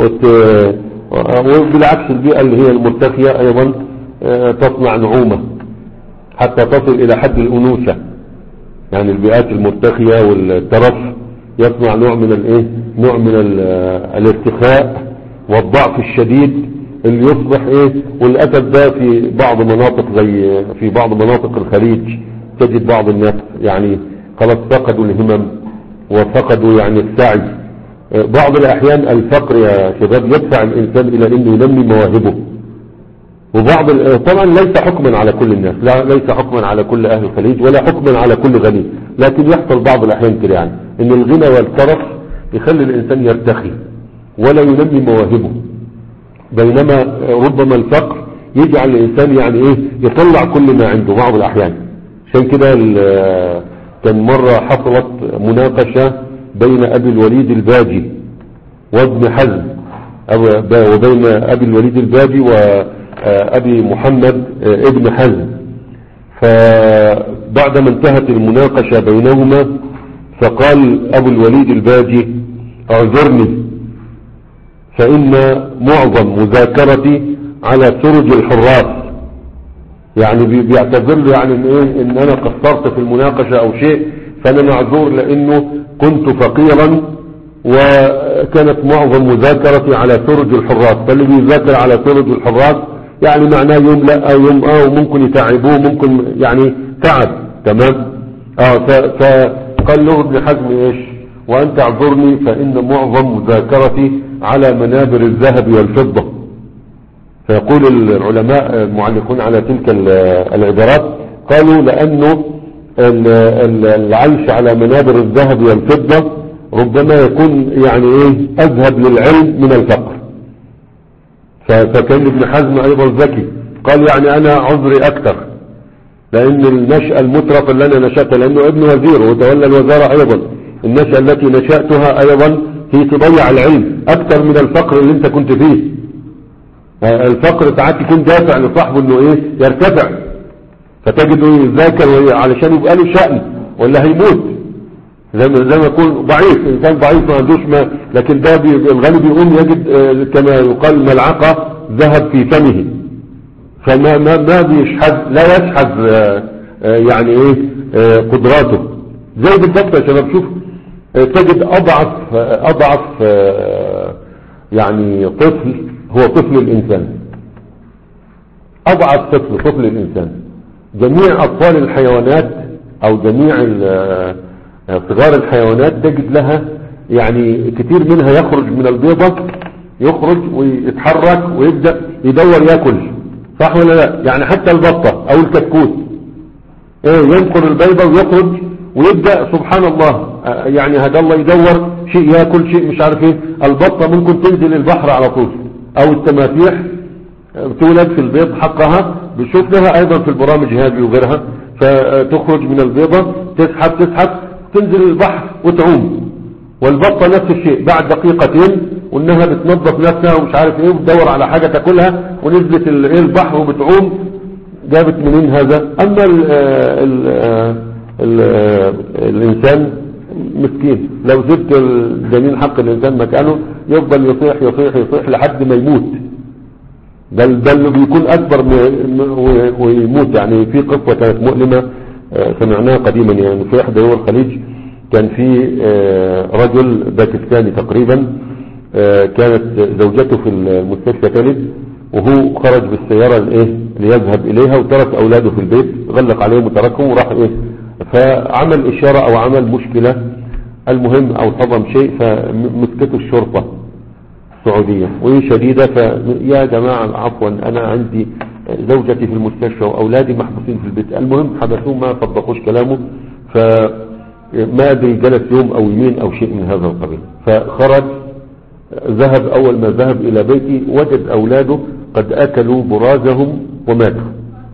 وبالعكس البيئة اللي هي المرتخية ايضا تصنع نعومة حتى تصل الى حد الانوثة. يعني البيئات المرتخية والترف يصنع نوع من الايه نوع من الارتخاء والضعف الشديد اللي يصبح ايه. وللاسف ده في بعض مناطق، زي في بعض مناطق الخليج تجد بعض الناس يعني خلاص فقدوا الهمم وفقدوا يعني السعي. بعض الاحيان الفقر يا شباب يدفع الانسان الى انه ينمي مواهبه. وبعض طبعا ليس حكما على كل الناس، لا ليس حكما على كل اهل الخليج، ولا حكما على كل غني، لكن يحصل بعض الاحيان كده يعني ان الغنى والترف يخلي الانسان يرتخي ولا ينمي مواهبه، بينما ربما الفقر يجعل الانسان يعني ايه يطلع كل ما عنده بعض الاحيان. عشان كده كان مرة حصلت مناقشة بين ابي الوليد الباجي وابن حزم، وبين ابي الوليد الباجي وابي محمد ابن حزم. فبعدما انتهت المناقشة بينهما فقال ابو الوليد الباجي اعذرني فان معظم مذاكرتي على سرج الحراس. يعني بيعتذر له يعني ان ايه ان انا قصرت في المناقشة او شيء، فانا معذور لانه كنت فقيرا وكانت معظم مذاكرتي على سرج الحراس. فاللي بيذاكر على سرج الحراس يعني معناه يوم لا او يوم اه وممكن يتعبوه، ممكن يعني تعب. تمام. اه فقال له ابن حزم ايش وانت اعذرني فان معظم مذاكرتي على منابر الذهب والفضة. فيقول العلماء المعلقون على تلك العبارات قالوا لانه العيش على منابر الذهب والفضة ربما يكون يعني ايه اذهب للعلم من الفقر. فكان ابن حزم ايضا ذكي، قال يعني انا عذري اكثر لان النشأة المترفة اللي انا نشأتها، لانه ابن وزير وتولى الوزارة ايضا، النشأة التي نشأتها ايضا هي تضيع العلم اكثر من الفقر اللي انت كنت فيه. الفقر ساعات يكون دافع لصاحبه انه ايه يرتفع، فتجده يذاكر علشان يبقى له شأن ولا هيموت. زي ما زي ما يكون ضعيف، انسان ضعيف ما عندوش ما، لكن ده الغني بيقوم يجد كما يقال ملعقة ذهب في فمه، فما ما ما بيشحذ، لا يشحذ يعني ايه قدراته. زي بالضبط يا شباب، شوف تجد اضعف اضعف يعني طفل هو طفل الانسان، اضعف طفل طفل الانسان. جميع اطفال الحيوانات او جميع صغار الحيوانات تجد لها يعني كتير منها يخرج من البيضة، يخرج ويتحرك ويبدأ يدور ياكل، صح ولا لا؟ يعني حتى البطة او الكتكوت ايه ينقر البيضة ويخرج ويبدأ سبحان الله يعني هذا الله يدور شيء ياكل شيء مش عارف ايه. البطة ممكن تنزل البحر على طول، او التماسيح تولد في البيض حقها، بنشوف لها ايضا في البرامج هذه وغيرها، فتخرج من البيضة تسحب تسحب تنزل البحر وتعوم. والبطة نفس الشيء، بعد دقيقتين وانها بتنظف نفسها ومش عارف ايه وتدور على حاجة تاكلها ونزلت البحر وبتعوم، جابت منين هذا؟ اما ال ال ال الانسان مسكين، لو زدت الجنين حق الانسان مكانه يفضل يصيح يصيح يصيح لحد ما يموت. ده ده اللي بيكون اكبر ويموت. يعني في قصة كانت مؤلمة سمعناها قديما، يعني في احدى دول الخليج كان في رجل باكستاني تقريبا، كانت زوجته في المستشفى تلد، وهو خرج بالسيارة الايه ليذهب اليها وترك اولاده في البيت، غلق عليهم وتركهم وراح ايه، فعمل اشارة او عمل مشكلة المهم او حضم شيء فمسكته الشرطة السعودية وهي شديدة، فيا جماعة عفوا انا عندي زوجتي في المستشفى واولادي محبوسين في البيت. المهم حبسوه ما صدقوش كلامه، فما ادري جلس يوم او يمين او شيء من هذا القبيل. فخرج ذهب، اول ما ذهب الى بيتي وجد اولاده قد اكلوا برازهم وماتوا.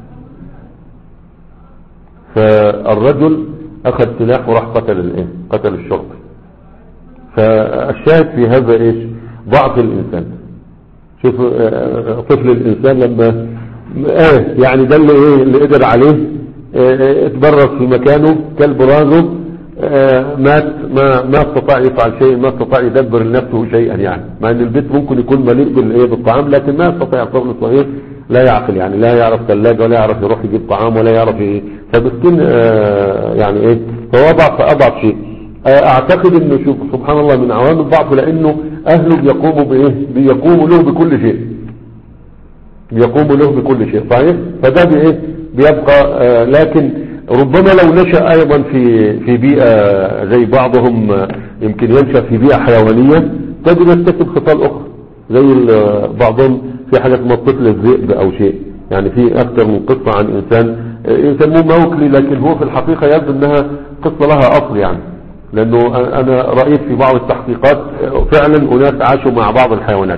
فالرجل اخذ سلاح وراح قتل الايه قتل الشرطي. فالشاهد في هذا ايش؟ ضعف الانسان. شوف طفل الانسان لما ايه يعني ده اللي ايه اللي قدر عليه اه اتبرز في مكانه كلب رازه اه مات، ما ما استطاع يفعل شيء، ما استطاع يدبر لنفسه شيئا يعني، مع ان البيت ممكن يكون مليء بالايه بالطعام، لكن ما استطاع. الطفل الصغير لا يعقل يعني، لا يعرف ثلاجه ولا يعرف يروح يجيب طعام ولا يعرف ي... فبسكين اه يعني ايه فوضع فاضعف شيء. اه اعتقد انه شوف سبحان الله من عوامل ضعفه لانه اهله بيقوموا بايه بيقوموا له بكل شيء، بيقوموا له بكل شيء صحيح. فده بايه بيبقى آه لكن ربما لو نشأ ايضا في في بيئة زي بعضهم آه يمكن ينشأ في بيئة حيوانية تجد يكتسب خصال اخرى زي بعضهم في حاجة اسمها الطفل الذئب او شيء يعني. في اكثر من قصة عن انسان آه يسموه موكلي، لكن هو في الحقيقة يبدو انها قصة لها اصل يعني، لانه انا رأيت في بعض التحقيقات فعلا اناس عاشوا مع بعض الحيوانات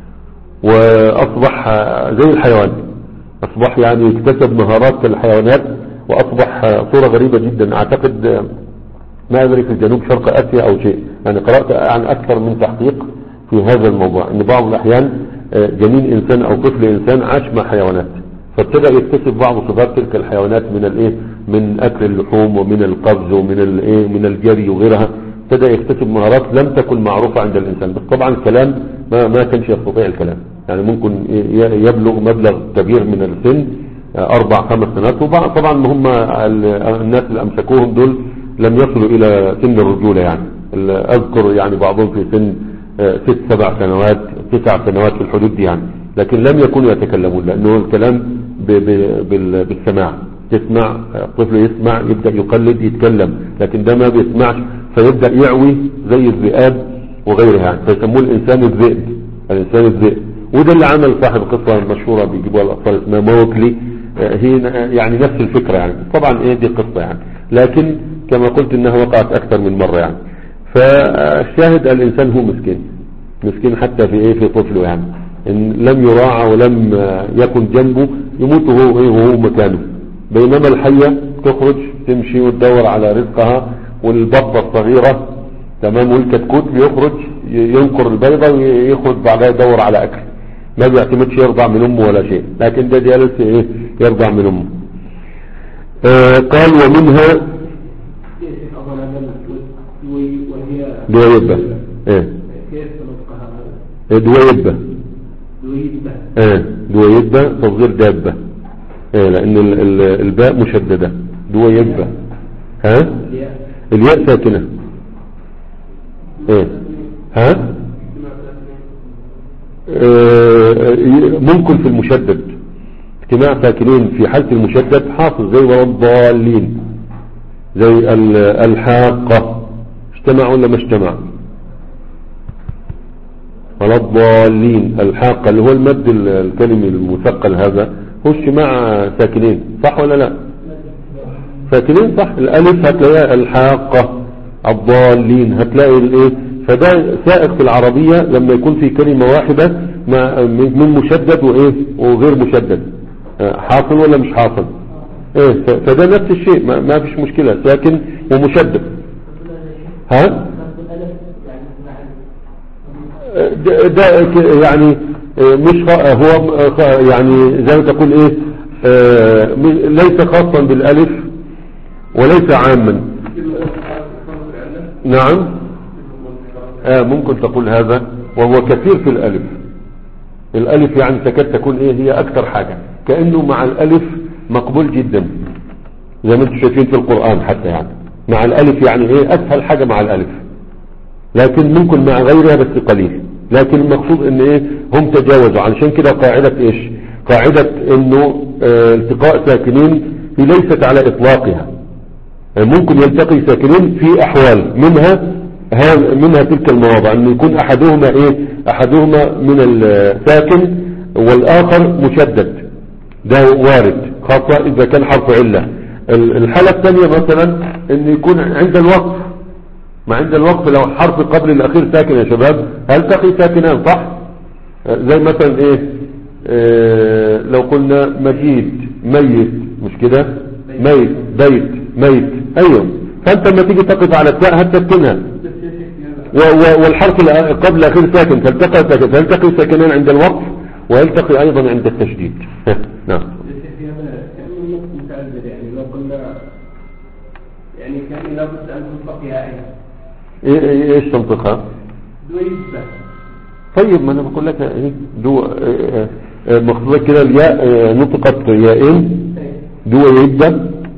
واصبح زي الحيوان، اصبح يعني اكتسب مهارات كالحيوانات، واصبح صورة غريبة جدا. اعتقد ما ادري في جنوب شرق اسيا او شيء يعني، قرأت عن اكثر من تحقيق في هذا الموضوع ان بعض الاحيان جنين انسان او طفل انسان عاش مع حيوانات، فابتدأ يكتسب بعض صفات تلك الحيوانات من الايه من اكل اللحوم ومن القفز ومن الايه من الجري وغيرها. ابتدأ يكتسب مهارات لم تكن معروفة عند الانسان، بس طبعا الكلام ما ما كانش يستطيع الكلام يعني، ممكن يبلغ مبلغ كبير من السن اربع خمس سنوات. وطبعا هم الناس اللي امسكوهم دول لم يصلوا الى سن الرجولة يعني، اذكر يعني بعضهم في سن ست سبع سنوات تسع سنوات في الحدود دي يعني، لكن لم يكونوا يتكلمون لانه الكلام بالسماع. تسمع الطفل يسمع يبدأ يقلد يتكلم، لكن ده ما بيسمعش فيبدأ يعوي زي الذئاب وغيرها يعني، فيسموه الانسان الذئب، الانسان الذئب. وده اللي عمل صاحب قصة مشهورة بيجيبوها الاطفال اسمها موكلي، هي يعني نفس الفكرة يعني. طبعا ايه دي قصة يعني، لكن كما قلت انها وقعت اكثر من مرة يعني. فالشاهد الانسان هو مسكين، مسكين حتى في ايه في طفله يعني، ان لم يراعى ولم يكن جنبه يموت هو ايه وهو مكانه. بينما الحية تخرج تمشي وتدور على رزقها، والبطة الصغيرة تمام والكتكوت بيخرج ينقر البيضة ويخرج بعدها يدور على اكل، ما بيعتمدش يرضع من امه ولا شيء، لكن ده جالس ايه يرضع من امه. آه قال ومنها دويبة ايه دويبة ايه دويبة تصغير دابة ايه لان ال ال الباء مشددة دويبة. ها الياء ساكنة ايه ها اه ممكن في المشدد اجتماع ساكنين في حالة المشدد حاصل زي ولا الضالين زي الحاقة، اجتمع ولا ما اجتمع؟ ولا الضالين الحاقة اللي هو المد الكلمي المثقل هذا هو اجتماع ساكنين صح ولا لا؟ ساكنين صح. الالف هتلاقيها الحاقة، الضالين هتلاقي الايه. فده سائق في العربية لما يكون في كلمة واحدة من مشدد وايه وغير مشدد، حاصل ولا مش حاصل ايه. فده نفس الشيء ما, ما فيش مشكلة، ساكن ومشدد. ها ده, ده يعني مش هو يعني زي ما تقول ايه ليس خاصا بالالف وليس عاما. نعم آه ممكن تقول هذا، وهو كثير في الالف. الالف يعني تكاد تكون ايه هي اكثر حاجة، كأنه مع الالف مقبول جدا زي ما انتم شايفين في القرآن حتى يعني مع الالف يعني ايه اسهل حاجة مع الالف، لكن ممكن مع غيرها بس قليل. لكن المقصود ان ايه هم تجاوزوا، علشان كده قاعدة ايش قاعدة انه اه التقاء ساكنين هي ليست على اطلاقها، ممكن يلتقي ساكنين في احوال منها هذا منها تلك المواضع أن يكون أحدهما إيه أحدهما من الساكن والآخر مشدد، ده وارد خاصة إذا كان حرف علة. الحالة الثانية مثلا أن يكون عند الوقف، ما عند الوقف لو حرف قبل الأخير ساكن يا شباب هلتقي ساكنان صح؟ زي مثلا إيه اه لو قلنا مجيد ميت، مش كده؟ ميت بيت ميت، أيوه. فأنت لما تيجي تقف على التاء هتسكنها، والحرف قبل الأخير ساكن فالتقى ساكن، فالتقي ساكنان عند الوقف ويلتقي أيضا عند التشديد. نعم. يعني لو قلنا يعني كان لابد أن تنطق ياء. إيه إيش تنطقها؟ دويبة. طيب ما أنا بقول لك إيه دو مخصوصة كده الياء نطقت يائين دويبة.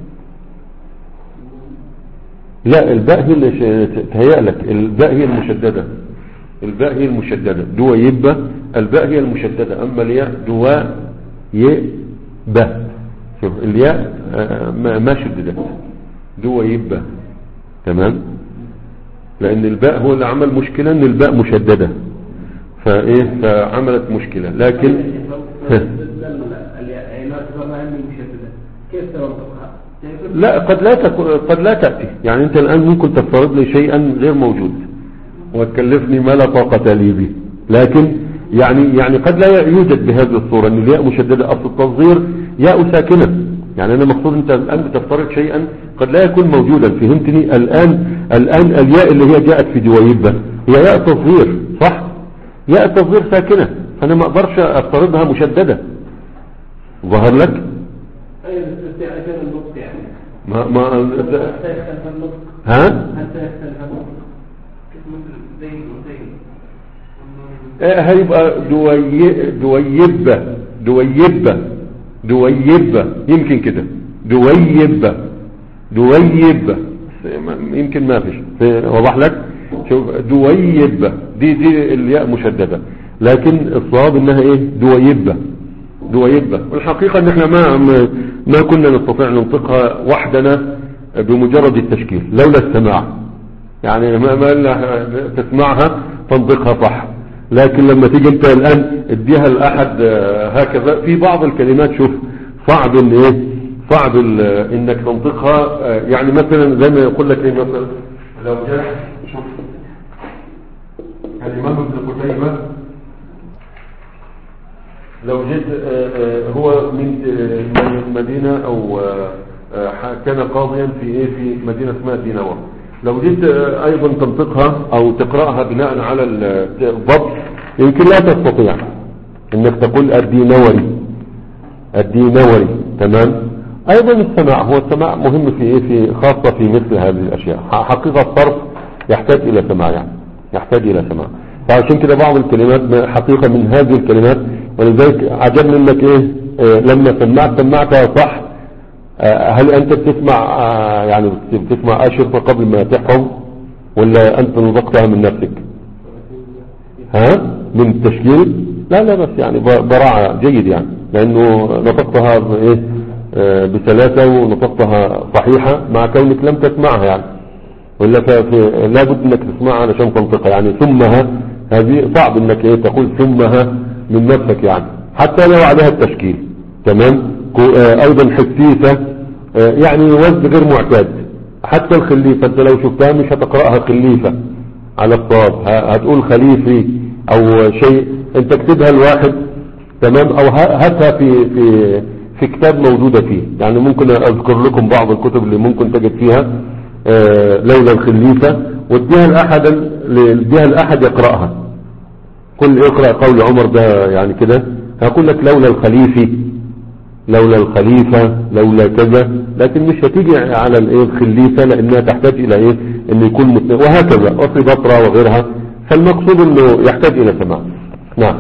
لا الباء هي اللي تهيأ لك، الباء هي المشددة، الباء هي المشددة دويبة، الباء هي المشددة، أما الياء دواء يبة، شوف الياء ما شددت دويبة، تمام، لأن الباء هو اللي عمل مشكلة أن الباء مشددة فإيه فعملت مشكلة. لكن لا قد لا قد لا تأتي، يعني أنت الآن ممكن تفترض لي شيئا غير موجود وتكلفني ما لا طاقة لي به، لكن يعني يعني قد لا يوجد بهذه الصورة أن الياء مشددة. أصل التصغير ياء ساكنة، يعني أنا مقصود أنت الآن بتفترض شيئا قد لا يكون موجودا، فهمتني؟ الآن الآن الياء اللي هي جاءت في دويبة هي ياء تصغير صح؟ ياء تصغير ساكنة، فأنا ما أقدرش أفترضها مشددة. ظهر لك؟ ما ما ها؟ ايه هيبقى دوي دويبة دويبة دويبة يمكن كده دويبة دويبة يمكن ما فيش وضح لك. شوف دويبة دي دي الياء مشددة، لكن الصواب انها ايه دويبة دويبة. والحقيقة ان احنا ما ما كنا نستطيع ننطقها وحدنا بمجرد التشكيل لولا السماع، يعني ما ما تسمعها تنطقها صح، لكن لما تيجي انت الان اديها لاحد هكذا في بعض الكلمات شوف صعب ان ايه صعب انك تنطقها، يعني مثلا زي ما يقول لك ايه مثلا لو جاء شوف الامام ابن قتيبة لو جيت هو من مدينة او كان قاضيا في ايه في مدينة اسمها دينوى، لو جيت ايضا تنطقها او تقرأها بناء على الضبط يمكن لا تستطيع انك تقول الدينوري الدينوري، تمام. ايضا السماع، هو السماع مهم في ايه في خاصة في مثل هذه الاشياء، حقيقة الصرف يحتاج الى سماع، يعني يحتاج الى سماع. فعشان كده بعض الكلمات حقيقة من هذه الكلمات، ولذلك عجبني انك ايه اه لما سمعت سمعتها صح. اه هل انت بتسمع اه يعني بتسمع اشرطة قبل ما تحفظ ولا انت نطقتها من نفسك؟ ها من التشكيل؟ لا لا بس يعني براعة جيد، يعني لانه نطقتها ايه اه بسلاسة ونطقتها صحيحة مع كونك لم تسمعها، يعني ولا لابد انك تسمعها علشان تنطقها، يعني ثمها هذه صعب انك ايه تقول ثمها من نفسك، يعني حتى لو عليها التشكيل، تمام. ايضا حسيسة يعني وزن غير معتاد، حتى الخليفة انت لو شفتها مش هتقرأها خليفة على الصواب، هتقول خليفي او شيء، انت اكتبها الواحد تمام، او هاتها في في في كتاب موجودة فيه، يعني ممكن اذكر لكم بعض الكتب اللي ممكن تجد فيها لولا الخليفة، واديها الاحد اديها الاحد يقرأها، قل اقرأ قول عمر ده يعني كده، هقول لك لولا الخليفي لولا الخليفة لولا كذا، لكن مش هتيجي على الايه الخليفة لانها تحتاج الى ايه ان يكون متن... وهكذا اصل بطرة وغيرها، فالمقصود انه يحتاج الى سماع. نعم.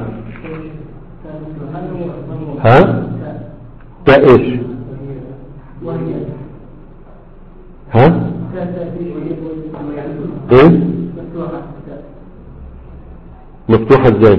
ها تا ايش ها ايه مفتوحة ازاي؟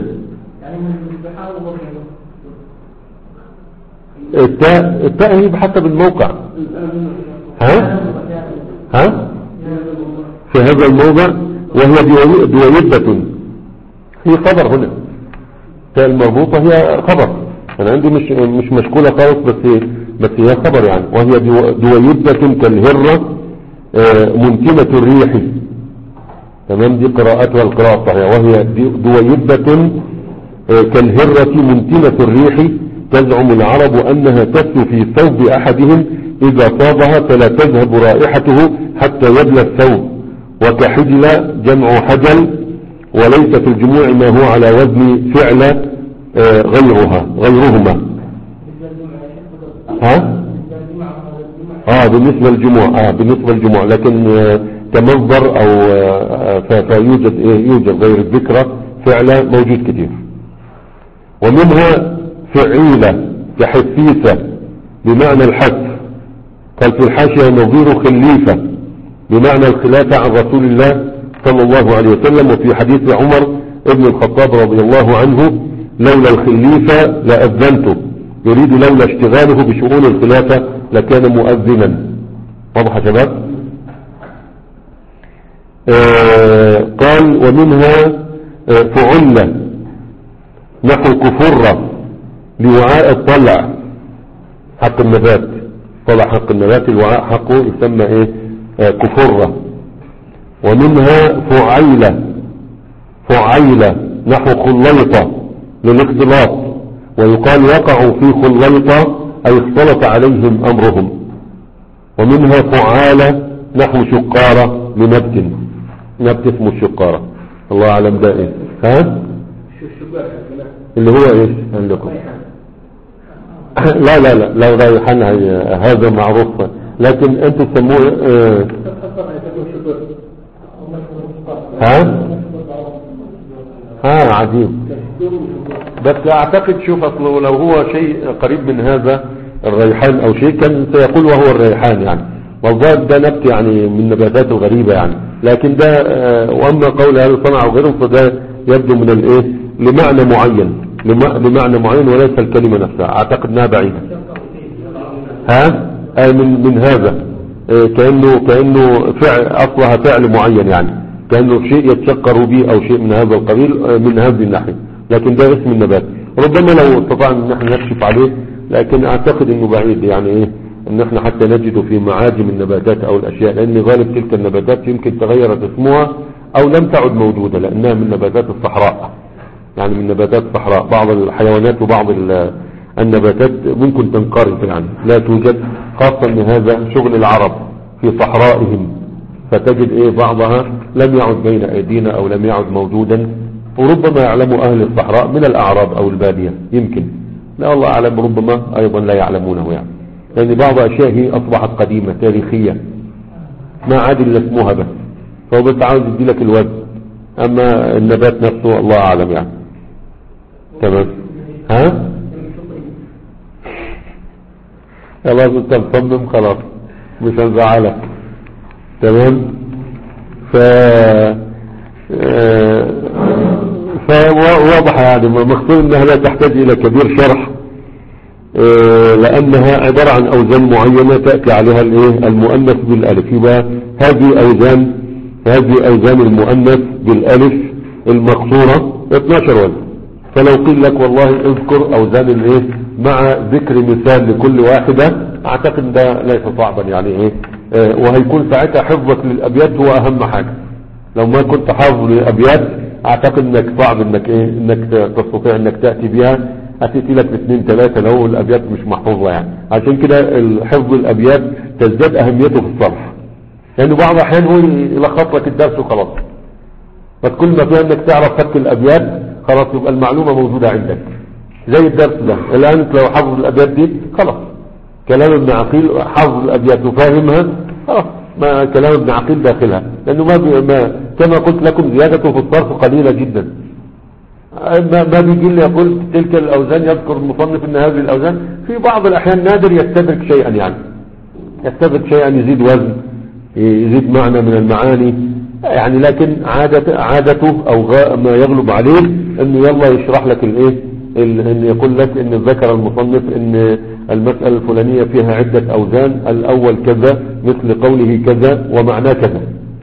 التاء التاء هي بحسب الموقع. ها ها في هذا الموضع وهي دوي- دويبة، هي خبر هنا، فعل المربوطة هي خبر، أنا عندي مش مش مشكولة خالص، بس بس هي خبر يعني. وهي دو- دويبة كالهرة آه، منتنة الريح، تمام، دي قراءتها القراءة الصحيحة. وهي دي- دويبة آه، كالهرة منتنة الريح، تزعم العرب أنها تسلو في ثوب أحدهم إذا صابها فلا تذهب رائحته حتى يبلى الثوب. وكحجل جمع حجل، وليس في الجموع ما هو على وزن فعل آه، غيرها غيرهما. ها؟ اه بالنسبة للجموع، اه بالنسبة للجموع، لكن آه كمصدر او آه ف- فيوجد ايه يوجد غير الذكرى فعل موجود كتير. ومنها فعيلة كحسيسة بمعنى الحث، قال في الحاشية نظير خليفة بمعنى الخلافة عن رسول الله صلى الله عليه وسلم. وفي حديث عمر ابن الخطاب رضي الله عنه لولا الخليفة لأذنته، يريد لولا اشتغاله بشؤون الخلافة لكان مؤذنا. واضح يا شباب؟ آه قال ومنها آه فعلة نحو كفرة لوعاء الطلع، حق النبات، طلع حق النبات الوعاء حقه يسمى ايه آه كفرة. ومنها فعيلة فعيلة نحو خليطة للاختلاط، ويقال وقعوا في خليطة أي اختلط عليهم أمرهم. ومنها فعالة نحو شقارة لنبت، نبت اسمه الشقارة، الله أعلم ده ايه. ها اللي هو ايش عندكم؟ لا لا لا لو ريحان هذا معروف، لكن انتم تسموه اه ها ها عجيب. بس اعتقد شوف اصله لو هو شيء قريب من هذا الريحان او شيء كان سيقول وهو الريحان يعني، والضاد ده نبت يعني من النباتات الغريبة يعني، لكن ده اه واما قول هل صنع وغيره فده يبدو من الايه لمعنى معين، لمعنى معين وليس الكلمة نفسها، اعتقد انها بعيدة. ها آه من من هذا آه كأنه كأنه فعل اصلها فعل معين يعني، كأنه شيء يتشقر به او شيء من هذا القبيل آه من هذه الناحية، لكن ده اسم النبات. ربما لو استطعنا ان احنا نكشف عليه، لكن اعتقد انه بعيد يعني ايه ان احنا حتى نجده في معاجم النباتات او الاشياء، لان غالب تلك النباتات يمكن تغيرت اسمها او لم تعد موجودة لانها من نباتات الصحراء، يعني من نباتات الصحراء. بعض الحيوانات وبعض النباتات ممكن تنقرض يعني لا توجد، خاصة ان هذا شغل العرب في صحرائهم، فتجد ايه بعضها لم يعد بين ايدينا او لم يعد موجودا، وربما يعلم اهل الصحراء من الاعراب او البادية يمكن، لا الله اعلم، ربما ايضا لا يعلمونه يعني، لان بعض اشياء هي اصبحت قديمة تاريخية ما عاد الا اسمها بس، فهو بس عاوز يدي لك الوزن، اما النبات نفسه الله اعلم يعني. تمام. ها خلاص انت مصمم خلاص مش هنزعلك. تمام. ف فواضح يعني مقصود انها لا تحتاج الى كبير شرح، لانها عبارة عن اوزان معينة تأتي عليها الايه المؤنث بالالف، يبقى هذه اوزان هذه اوزان المؤنث بالالف المقصورة اثني عشر وزن. فلو قيل لك والله اذكر اوزان الايه مع ذكر مثال لكل واحدة، اعتقد ده ليس صعبا يعني ايه اه وهيكون ساعتها حفظك للابيات هو اهم حاجة. لو ما كنت حافظ للابيات اعتقد انك صعب انك ايه انك تستطيع انك تأتي بها، هتأتي لك باثنين ثلاثة لو الابيات مش محفوظة يعني. عشان كده حفظ الابيات تزداد اهميته في الصرف، لانه بعض الاحيان هو يلخص لك الدرس وخلاص، فكل ما فيها انك تعرف فك الابيات خلاص يبقى المعلومة موجودة عندك. زي الدرس ده الان انت لو حافظ الابيات دي خلاص، كلام ابن عقيل حافظ الابيات وفاهمها خلاص، ما كلام ابن عقيل داخلها، لانه ما, ما كما قلت لكم زيادته في الصرف قليلة جدا. ما, ما بيجي لي يقول تلك الاوزان، يذكر المصنف ان هذه الاوزان في بعض الاحيان نادر يستدرك شيئا يعني، يستدرك شيئا يزيد وزن يزيد معنى من المعاني يعني، لكن عادة عادته او ما يغلب عليه انه يلا يشرح لك الايه ان يقول لك ان ذكر المصنف ان المسألة الفلانية فيها عدة اوزان، الاول كذا مثل قوله كذا ومعناه كذا،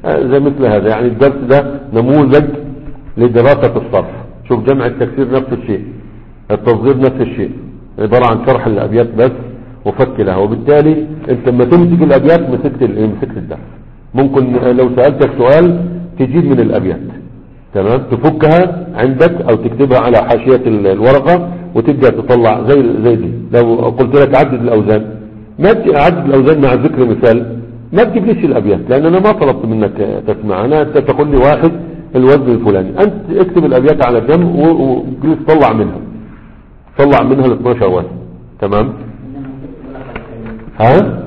زي مثل هذا. يعني الدرس ده نموذج لدراسة الصرف. شوف جمع التكسير نفس الشيء، التصغير نفس الشيء، عبارة عن شرح الأبيات بس وفك لها. وبالتالي انت لما تمسك الأبيات مسكت مسكت الدرس. ممكن لو سألتك سؤال تجيب من الأبيات، تمام، تفكها عندك او تكتبها على حاشية الورقة وتبدأ تطلع زي زي دي. لو قلت لك عدد الأوزان، ما عدد الأوزان مع ذكر مثال، ما تجيبليش الأبيات، لأن أنا ما طلبت منك تسمع. أنا تقول لي واحد الوزن الفلاني، أنت اكتب الأبيات على جنب وجلس طلع منها طلع منها ال اثناشر وزن. تمام. ها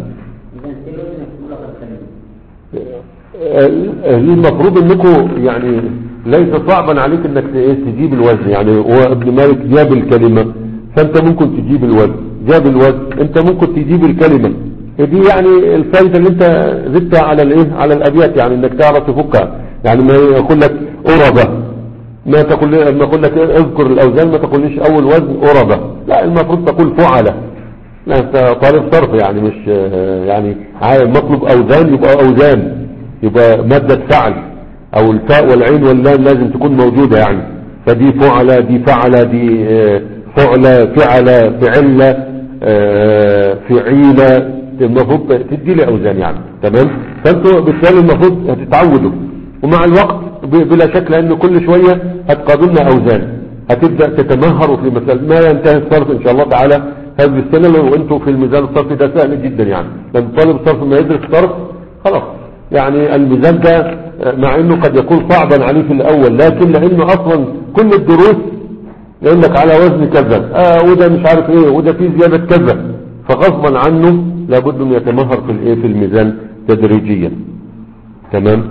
المفروض انكم يعني ليس صعبا عليك انك تجيب الوزن. يعني هو ابن مالك جاب الكلمة، فانت ممكن تجيب الوزن. جاب الوزن، انت ممكن تجيب الكلمة. دي يعني الفائدة اللي انت زدتها على الايه على الابيات، يعني انك تعرف تفكها. يعني ما يقول لك أربة، ما تقول لي ما اقول لك اذكر الاوزان ما تقوليش اول وزن أربة، لا المفروض تقول فعلة. لا انت طالب صرف يعني مش يعني مطلوب اوزان، يبقى اوزان، يبقى مادة فعل او الفاء والعين واللام لازم تكون موجودة يعني. فدي فعلة، دي فعلة، دي فعلة، فعلة، فعلة، فعيلة، المفروض تدي لي اوزان يعني. تمام. فانتوا بالتالي المفروض هتتعودوا، ومع الوقت بلا شك لان كل شوية هتقابلنا اوزان، هتبدأ تتمهروا في مسألة ما ينتهي الصرف ان شاء الله تعالى هذه السنة. لو انتوا في الميزان الصرفي ده سهل جدا يعني، لان طالب الصرف ما يدرس صرف خلاص. يعني الميزان ده مع انه قد يكون صعبا عليه في الاول، لكن لانه اصلا كل الدروس يقول لك على وزن كذا، آه وده مش عارف ايه، وده فيه زيادة كذا، فغصبا عنه لابد ان يتمهر في الايه في الميزان تدريجيا. تمام.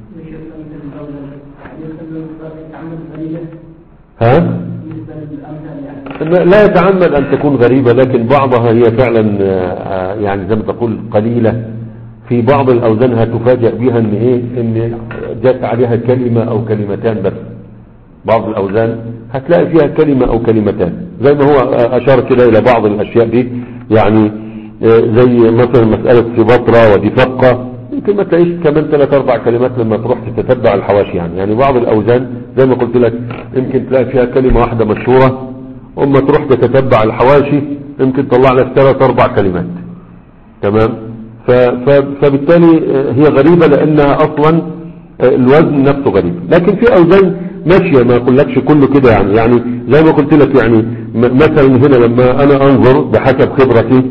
ها لا يتعمد ان تكون غريبة، لكن بعضها هي فعلا يعني زي ما تقول قليلة. في بعض الاوزان هتفاجأ بها ان ايه ان جات عليها كلمة او كلمتان بس. بعض الاوزان هتلاقي فيها كلمة او كلمتان، زي ما هو اشار كده الى بعض الاشياء دي. يعني زي مثلا مسألة سباطرة ودفقة، يمكن ما تلاقيش كمان ثلاث اربع كلمات لما تروح تتتبع الحواشي يعني. يعني بعض الاوزان زي ما قلت لك يمكن تلاقي فيها كلمة واحدة مشهورة، وما تروح تتتبع الحواشي يمكن تطلع لك ثلاث اربع كلمات. تمام. فبالتالي هي غريبة لانها اصلا الوزن نفسه غريب. لكن في اوزان ماشية، ما اقولكش كله كده يعني. يعني زي ما قلت لك يعني مثلا هنا لما انا انظر بحسب خبرتي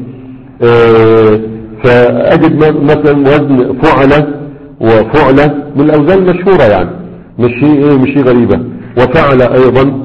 فاجد مثلا وزن فعلة وفعلة من الاوزان المشهورة يعني، مش هي مش هي غريبة. وفعلة ايضا،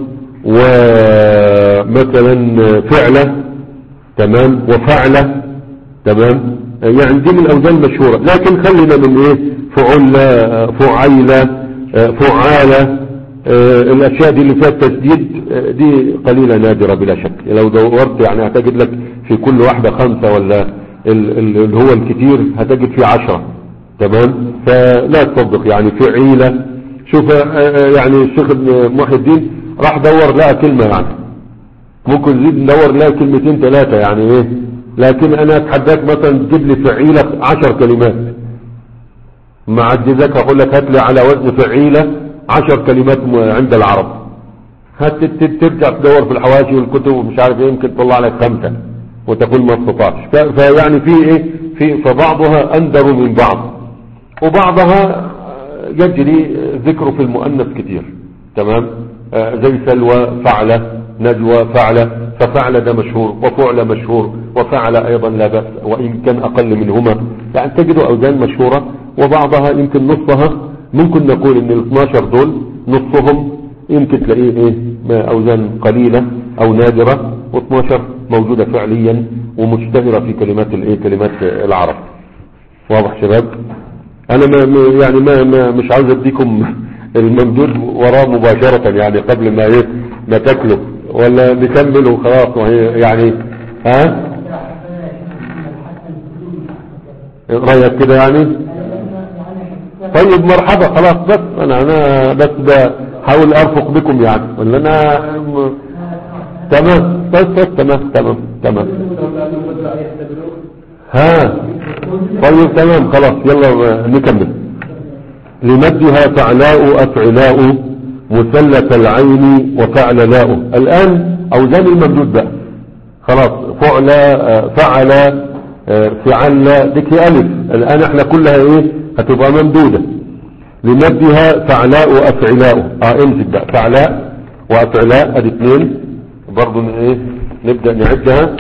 ومثلا فعلة، تمام، وفعلة، تمام. يعني دي من الاوزان المشهورة. لكن خلينا من ايه فعلة، فعيلة، فعالة، الاشياء دي اللي فيها التسديد دي قليلة نادرة بلا شك. لو دورت يعني هتجد لك في كل واحدة خمسة، ولا اللي هو الكتير هتجد فيه عشرة. تمام. فلا تصدق يعني فعيلة. شوف يعني الشيخ ابن محي الدين راح دور لقى كلمة يعني، ممكن نزيد ندور لقى كلمتين ثلاثة يعني ايه. لكن انا اتحداك مثلا تجيب لي فعيلة عشر كلمات، ما عجزك اقول لك هات لي على وزن فعيلة عشر كلمات عند العرب. هات ترجع تدور في الحواشي والكتب ومش عارف ايه، يمكن تطلع لك خمسة وتقول ما استطعتش. فيعني في ايه في فبعضها اندر من بعض، وبعضها يجري ذكره في المؤنث كتير. تمام. آه زي سلوى، فعلة، نجوى، فعلة. ففعلة ده مشهور، وفعلة مشهور، وفعلة ايضا لا بأس وان كان اقل منهما. يعني تجدوا اوزان مشهورة، وبعضها يمكن نصها ممكن نقول ان ال اثناشر دول نصهم يمكن تلاقيه ايه اوزان قليلة او نادرة، واثناشر موجودة فعليا ومشتهرة في كلمات الايه كلمات العرب. واضح شباب؟ انا ما يعني ما, ما مش عاوز اديكم الممدود وراه مباشرة يعني قبل ما ايه ما تاكلوا، ولا نكمل وخلاص يعني. ها رأيك كده يعني؟ طيب مرحبا خلاص. بس انا انا بس بحاول ارفق بكم يعني، ولا انا م... تمام. بس بس تمام تمام تمام. ها طيب تمام خلاص يلا نكمل. لمدها فعلاء أفعلاء مثلث العين وفعللاء. الآن أوزان الممدود بقى خلاص، فعل فعل فعل ذكي ألف، الآن احنا كلها ايه هتبقى ممدودة. لمدها فعلاء أفعلاء، اه امسك بقى فعلاء وأفعلاء ادي اثنين برضو ايه نبدأ نعدها.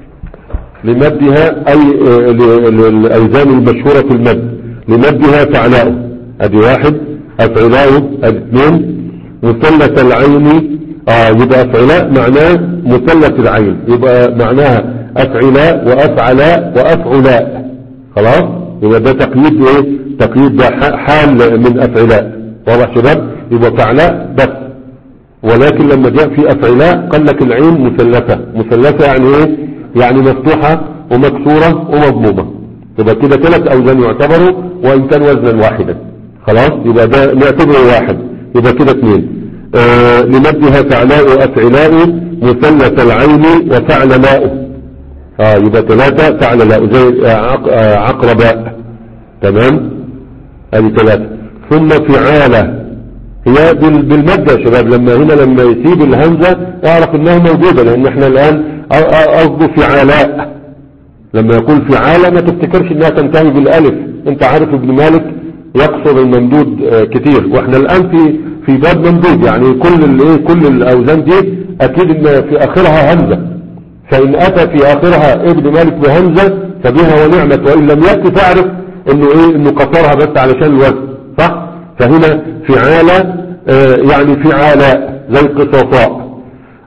لمدها اي الاوزان المشهورة في المد، لمدها فعلاء ادي واحد، أفعلاء ادي اثنين، مثلث العين اه يبقى أفعلاء معناه مثلث العين، يبقى معناها أفعلاء وأفعلاء وأفعلاء. خلاص يبقى ده تقييد ايه، تقييد ده حال من أفعلاء. واضح شباب؟ يبقى فعلاء بس، ولكن لما جاء في أفعلاء قال لك العين مثلثة. مثلثة يعني ايه؟ يعني مفتوحة ومكسورة ومضمومة. يبقى كده ثلاث أوزان يعتبروا وإن كان وزنا واحدا. خلاص يبقى ده نعتبره واحد، يبقى كده اثنين. آه لمدها فعلاء وأفعلاء مثلث العين وفعللاء، اه يبقى ثلاثة فعللاء زي آه عقرباء. تمام ادي ثلاثة. ثم فعالة هي بالمادة يا شباب، لما هنا لما يسيب الهمزة اعرف انها موجودة، لان احنا الان قصده فعالاء. لما يقول فعالة ما تفتكرش انها تنتهي بالالف، انت عارف ابن مالك يقصد الممدود اه كتير، واحنا الان في في باب ممدود، يعني كل الايه كل الاوزان دي اكيد ان في اخرها همزة، فان اتى في اخرها ابن مالك بهمزة فبها ونعمت، وان لم يأتي تعرف انه ايه انه قصرها بس علشان الوزن، صح؟ فهنا فعالة اه يعني فعالاء زي قصاصاء.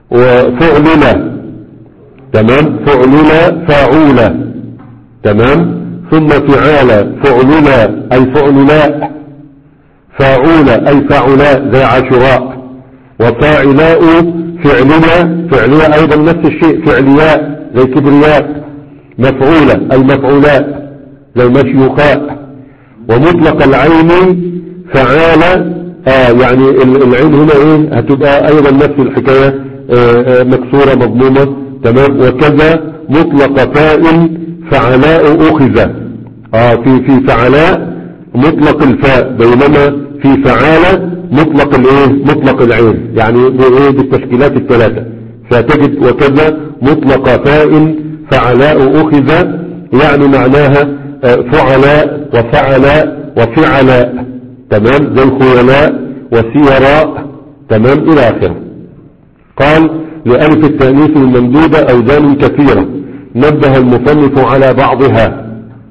وفعللة تمام، فعللة فاعولة تمام. ثم فعالة فعللة اي فعللاء، فاعولة اي فاعلاء زي عاشراء. وفاعلاء فعلية، فعلية ايضا نفس الشيء، فعلياء زي كبرياء. مفعولة اي مفعولاء زي مشيوخاء. ومطلق العين فعالة آه يعني العين هنا ايه هتبقى ايضا نفس الحكاية آه آه مكسورة مضمومة تمام. وكذا مطلق فاء فعلاء اخذ، اه في في فعلاء مطلق الفاء، بينما في فعالة مطلق الايه مطلق العين، يعني بايه بالتشكيلات الثلاثة. فتجد وكذا مطلق فاء فعلاء اخذ، يعني معناها فعلاء وفعلاء وفعلاء تمام، زي خيلاء وسيراء تمام الى اخره. قال لألف التأنيث الممدودة أوزان كثيرة نبه المصنف على بعضها.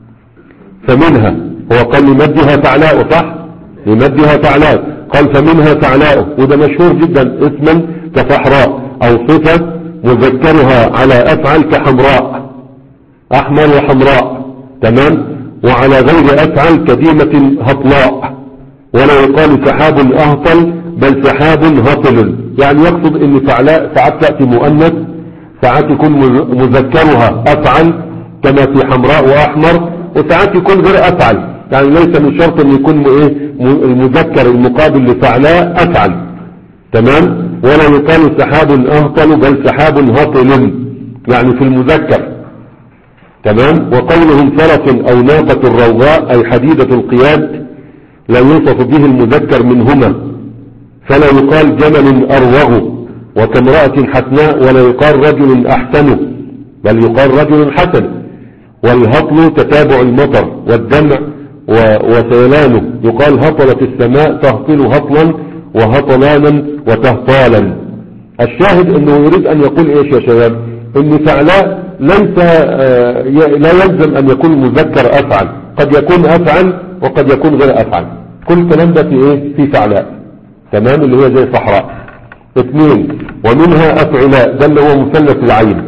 فمنها هو قال لمدها فعلاء، صح؟ لمدها فعلاء قال فمنها فعلاء، وده مشهور جدا اسما كفحراء، أو صفة مذكرها على أفعل كحمراء، أحمر وحمراء تمام. وعلى غير أفعل كديمة هطلاء. ولا يقال سحاب أهطل بل سحاب هطل، يعني يقصد ان فعلاء ساعات تأتي مؤنث، ساعات يكون مذكرها أفعل كما في حمراء وأحمر، وساعات يكون غير أفعل، يعني ليس من شرط ان يكون المذكر المقابل لفعلاء أفعل تمام. ولا يقال سحاب أهطل بل سحاب هطل، يعني في المذكر تمام. وقولهم فرس أو ناقة الروغاء أي حديدة القياد لا يوصف به المذكر منهما، فلا يقال جمل أروغ وكامرأة حسناء، ولا يقال رجل أحسن بل يقال رجل حسن. والهطل تتابع المطر والدمع وسيلانه، يقال هطلت السماء تهطل هطلا وهطلانا وتهطالا. الشاهد انه يريد ان يقول ايش يا شباب، ان فعلاء ليس آه لا يلزم ان يكون مذكر افعل، قد يكون افعل وقد يكون غير افعل. كل كلام ده في ايه في فعلاء تمام، اللي هي زي صحراء. اثنين ومنها افعلاء، ده اللي هو مثلث العين.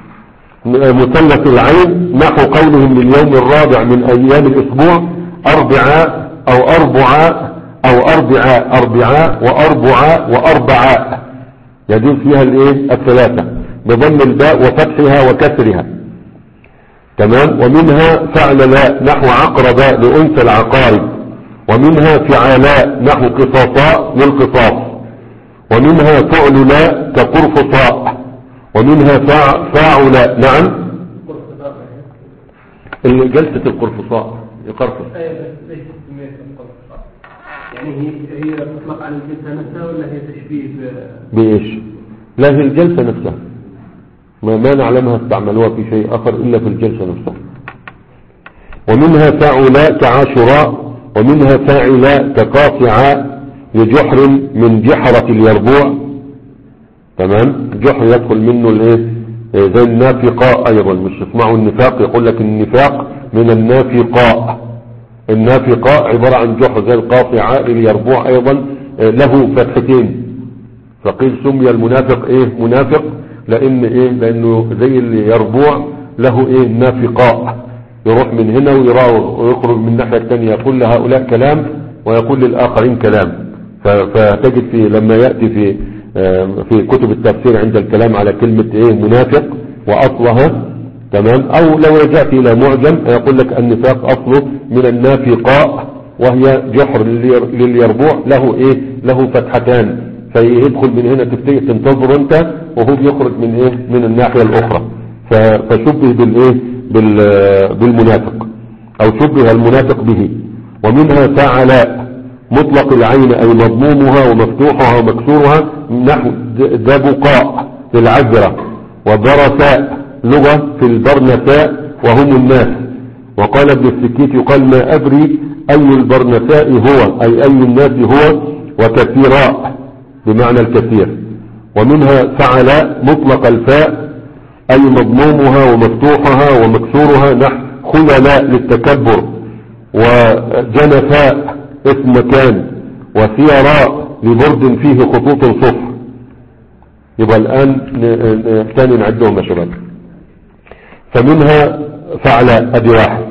مثلث العين نحو قولهم لليوم الرابع من ايام الاسبوع اربعاء او اربعاء او اربعاء اربعاء واربعاء واربعاء، يجوز فيها الايه الثلاثة بضم الباء وفتحها وكسرها تمام. ومنها فعللاء نحو عقرباء لأنثى العقارب. ومنها فعالاء نحو قصاصاء للقصاص. ومنها فعللاء كقرفصاء. ومنها فاع فاعلاء نعم جلسة القرفصاء يقرفص يعني هي هي تطلق على الجلسة نفسها ولا هي تشبيه بإيش؟ لا، هي الجلسة نفسها، ما, ما نعلمها استعملوها في شيء آخر إلا في الجلسة نفسها. ومنها فاعلاء كعاشراء، ومنها فاعلاء كقاطعاء لجحر من جحرة اليربوع. تمام، جحر يدخل منه الايه زي النافقاء ايضا، مش اسمعوا النفاق يقول لك النفاق من النافقاء. النافقاء عبارة عن جحر زي القاطعاء لليربوع ايضا له فتحتين، فقيل سمي المنافق ايه منافق لان ايه لانه زي اليربوع له ايه نافقاء، يروح من هنا ويراوغ ويخرج من الناحية الثانية، يقول لهؤلاء كلام ويقول للآخرين كلام. فتجد في لما يأتي في في كتب التفسير عند الكلام على كلمة ايه منافق واصلها، تمام، او لو رجعت الى معجم يقول لك النفاق اصله من النافقاء، وهي جحر لليربوع له ايه له فتحتان، فيدخل من هنا تبتدي تنتظر انت وهو بيخرج من ايه من الناحية الاخرى، فشبه بالايه بالمنافق او شبه المنافق به. ومنها فاعلاء مطلق العين اي مضمومها ومفتوحها ومكسورها، نحو دبقاء للعذرة، وبرساء لغة في البرنساء وهم الناس. وقال ابن السكيت يقال ما ادري اي البرنساء هو اي اي الناس هو، وكثيراء بمعنى الكثير. ومنها فعلاء مطلق الفاء اي مضمومها ومفتوحها ومكسورها، نحو خللاء للتكبر، وجنفاء اسم مكان، وثيراء لبرد فيه خطوط صفر. يبقى الآن ثاني نعدهم يا شباب. فمنها فعلاء ادي واحد،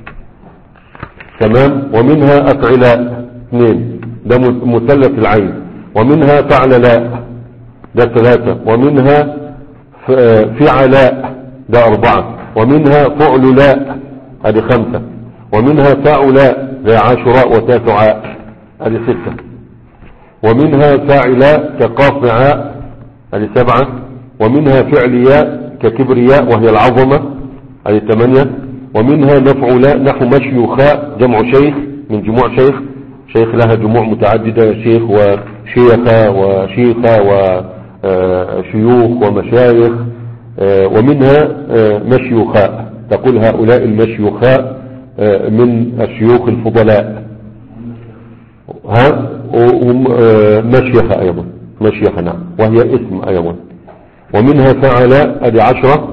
تمام. ومنها افعلاء اثنين، ده مثلث العين. ومنها فعللاء ده ثلاثة. ومنها فعلاء ده أربعة. ومنها فعللاء ادي خمسة. ومنها فاعلاء زي عاشراء وتاسعاء ادي ستة. ومنها فاعلاء كقاطعاء ادي سبعة. ومنها فعلياء ككبرياء وهي العظمة ادي ثمانية. ومنها مفعولاء نحو مشيوخاء جمع شيخ من جموع شيخ، شيخ لها جموع متعددة، شيخ وشيخة وشيخة وشيوخ ومشايخ. ومنها مشيوخاء تقول هؤلاء المشيوخاء من الشيوخ الفضلاء، ها ومشيخة ايضا مشيخة نعم وهي اسم ايضا. ومنها فعلاء ادي عشرة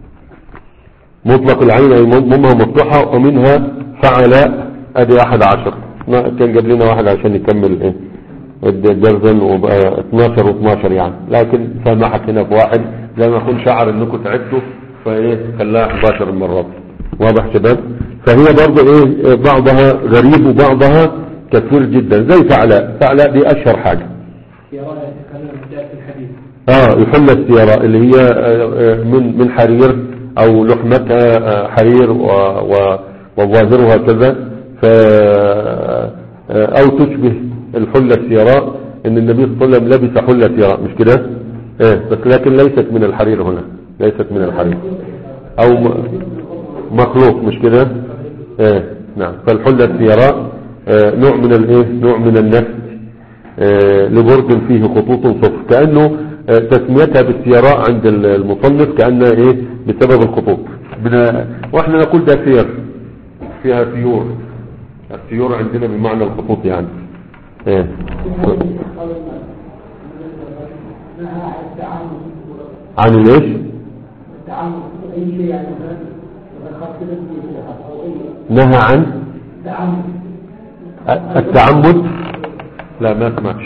مطلق العين اي مضمومها مفتوحة. ومنها فعلاء ادي احد عشر. كان جاب لنا واحد عشان يكمل ايه الدرزن وبقى اثناشر واثناشر يعني، لكن سامحك هنا في واحد زي ما اكون شعر انكم تعبتوا فايه خلاها احد عشر مرات. واضح شباب؟ فهي برضه ايه بعضها غريب وبعضها كثير جدا زي فعلاء. فعلاء دي اشهر حاجة. اه يحل السيارة اللي هي من من حرير او لحمتها حرير وظاهرها كذا، ف او تشبه الحلة السيراء ان النبي صلى الله عليه وسلم لبس حلة سيراء مش كده ايه، بس لكن ليست من الحرير هنا، ليست من الحرير او مخلوق مش كده ايه نعم. فالحلة السيراء اه نوع من الايه نوع من النفس اه لبرد فيه خطوط صفر، كأنه اه تسميتها بالسيراء عند المصنف كأنها ايه بسبب الخطوط. واحنا نقول ده سير فيها سيور، السيور عندنا بمعنى الخطوط يعني ايه. عن الايش نهى عن التعمد؟ لا ما سمعتش.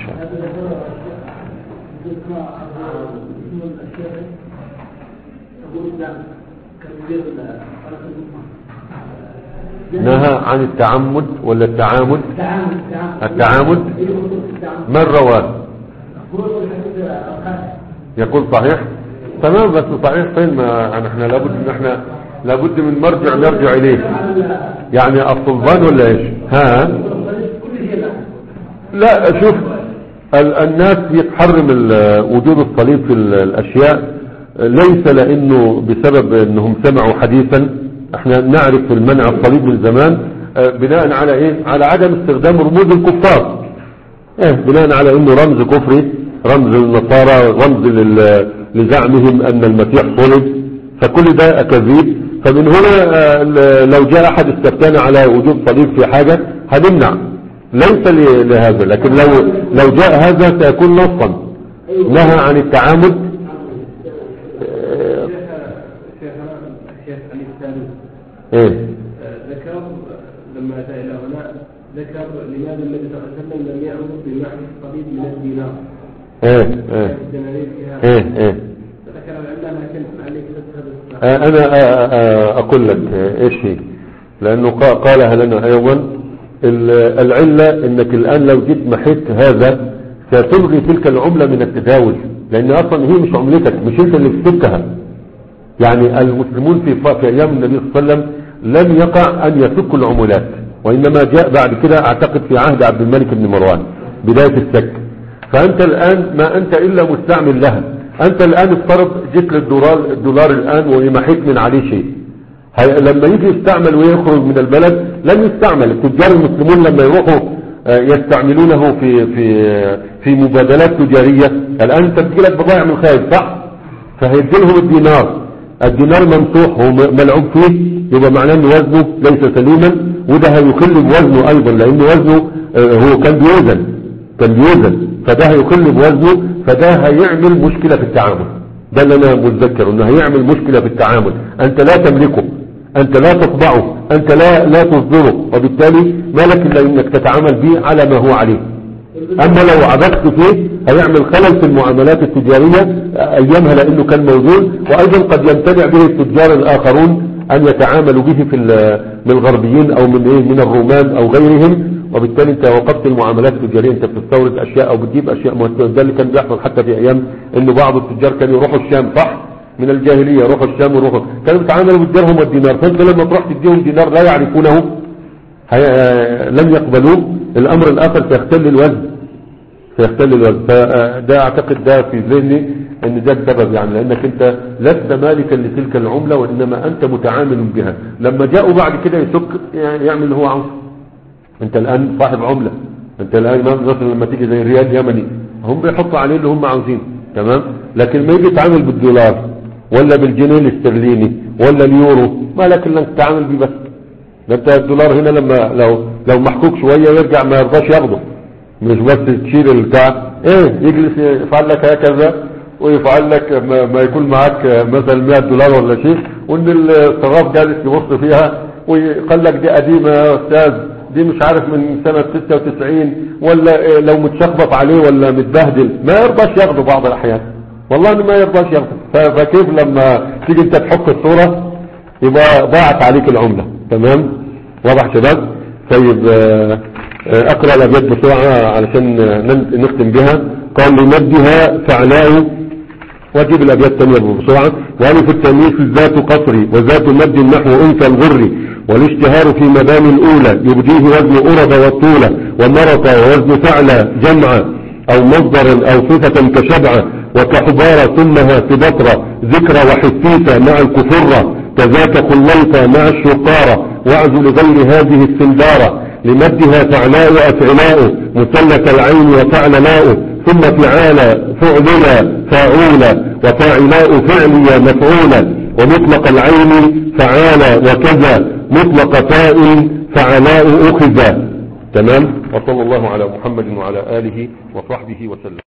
نهى عن التعمد ولا التعامد؟ التعامد. من رواه؟ يقول صحيح. تمام، بس صحيح فين؟ ما احنا لابد ان احنا لابد من مرجع نرجع اليه يعني الصلبان ولا ايش؟ ها لا شوف الناس يتحرم وجود الصليب في الاشياء ليس لانه بسبب انهم سمعوا حديثا. احنا نعرف المنع الصليب من زمان بناء على ايه على عدم استخدام رموز الكفار، ايه بناء على انه رمز كفري، رمز النصارى، رمز لل- لزعمهم ان المسيح صلب، فكل ده اكاذيب. فمن هنا آه، لو جاء احد استفتانا على وجود صليب في حاجة هنمنع، ليس ل- لهذا. لكن لو لو جاء هذا سيكون نصا نهى عن التعامد. آه، شيخنا الشيخ علي الثالث ايه ذكر لما أتى إلى هنا ذكر لماذا النبي صلى الله عليه وسلم لم يأمر بمحو الصليب من الدينار ايه ايه الدنانير فيها ايه ايه ذكر العلة لكن عليك تتخذ آه، انا آه، آه، اقول لك آه، ايش هي، لانه قا- قالها لنا ايضا. ال- العلة انك الان لو جيت محيت هذا ستلغي تلك العملة من التداول، لان اصلا هي مش عملتك، مش انت اللي كسبتها. يعني المسلمون في ف- في ايام النبي صلى الله عليه وسلم لم يقع ان يفكوا العملات، وانما جاء بعد كده اعتقد في عهد عبد الملك بن مروان بداية السك. فانت الان ما انت الا مستعمل لها. انت الان افترض جيت للدولار الدولار الان ومحيت من عليه شيء، هي لما يجي يستعمل ويخرج من البلد لن يستعمل. التجار المسلمون لما يروحوا آه، يستعملونه في في في مبادلات تجارية، الان انت بتجيلك بضائع من خارج صح، فهيدي لهم الدينار، الدينار ممسوح هو ملعوب فيه، يبقى معناه ان وزنه ليس سليما، وده هيخل بوزنه ايضا، لان وزنه آه، هو كان بيوزن كان بيوزن فده هيخل بوزنه، فده هيعمل مشكلة في التعامل. ده اللي انا متذكر انه هيعمل مشكلة في التعامل. انت لا تملكه، انت لا تطبعه، انت لا لا تصدره، وبالتالي ما لك الا انك تتعامل به على ما هو عليه. اما لو عبثت فيه هيعمل خلل في المعاملات التجارية ايامها، لانه كان موجود. وايضا قد يمتنع به التجار الاخرون ان يتعاملوا به في من الغربيين او من ايه من الرومان او غيرهم، وبالتالي انت وقفت المعاملات التجارية. انت بتستورد اشياء او بتجيب اشياء مهتمة. ده اللي كان بيحصل حتى في ايام انه بعض التجار كانوا يروحوا الشام صح، من الجاهلية يروحوا الشام ويروحوا كانوا بيتعاملوا بالدرهم والدينار. فانت لما تروح تديهم دينار لا يعرفونه هي... لم يقبلوه. الامر الاخر سيختل الوزن سيختل الوزن. فده اعتقد ده في ذهني ان ده السبب، يعني لانك انت لست مالكا لتلك العملة، وانما انت متعامل بها. لما جاءوا بعد كده يسك يعمل اللي هو عاوزه. انت الان صاحب عملة، انت الان مثلا لما تيجي زي الريال اليمني هم بيحطوا عليه اللي هم عاوزين تمام، لكن ما يجي يتعامل بالدولار ولا بالجنيه الاسترليني ولا اليورو ما لك الا انك تتعامل بيه بس. ده انت الدولار هنا لما لو لو محكوك شوية يرجع ما يرضاش ياخده، مش بس تشيل البتاع ايه يجلس يفعل لك هكذا ويفعل لك ما, ما يكون معاك مثلا مئة دولار ولا شيء، وان الصراف جالس يبص فيها ويقول لك دي قديمة يا استاذ، دي مش عارف من سنة ستة وتسعين، ولا إيه لو متشخبط عليه ولا متبهدل ما يرضاش ياخده بعض الاحيان، والله انه ما يرضاش ياخده. فكيف لما تيجي انت تحك الصورة يبقى ضاعت عليك العملة. تمام واضح شباب؟ طيب اقرأ الابيات بسرعة علشان نختم بها. قال لمدها فعلاء، واجيب الابيات الثانية بسرعة. والف التانيث ذات قصر وذات مد نحو انثى الغر، والاشتهار في مباني الاولى يبديه وزن ارب والطولة، ومرط ووزن فعل جمع او مصدر او صفة كشبع، وكحبارة ثمها سبطرة ذكرى وحسيسة مع الكفرة، كذاك خليطة مع الشقارة واعزل غير هذه السندارة. لمدها فعلاء وافعلاء مثلث العين وفعللاء، ثم فعال فعللا فاعولا وفاعلاء فعليا مفعولا، ومطلق العين فعال وكذا مطلق فاء فعلاء اخذا. تمام. وصلى الله على محمد وعلى آله وصحبه وسلم.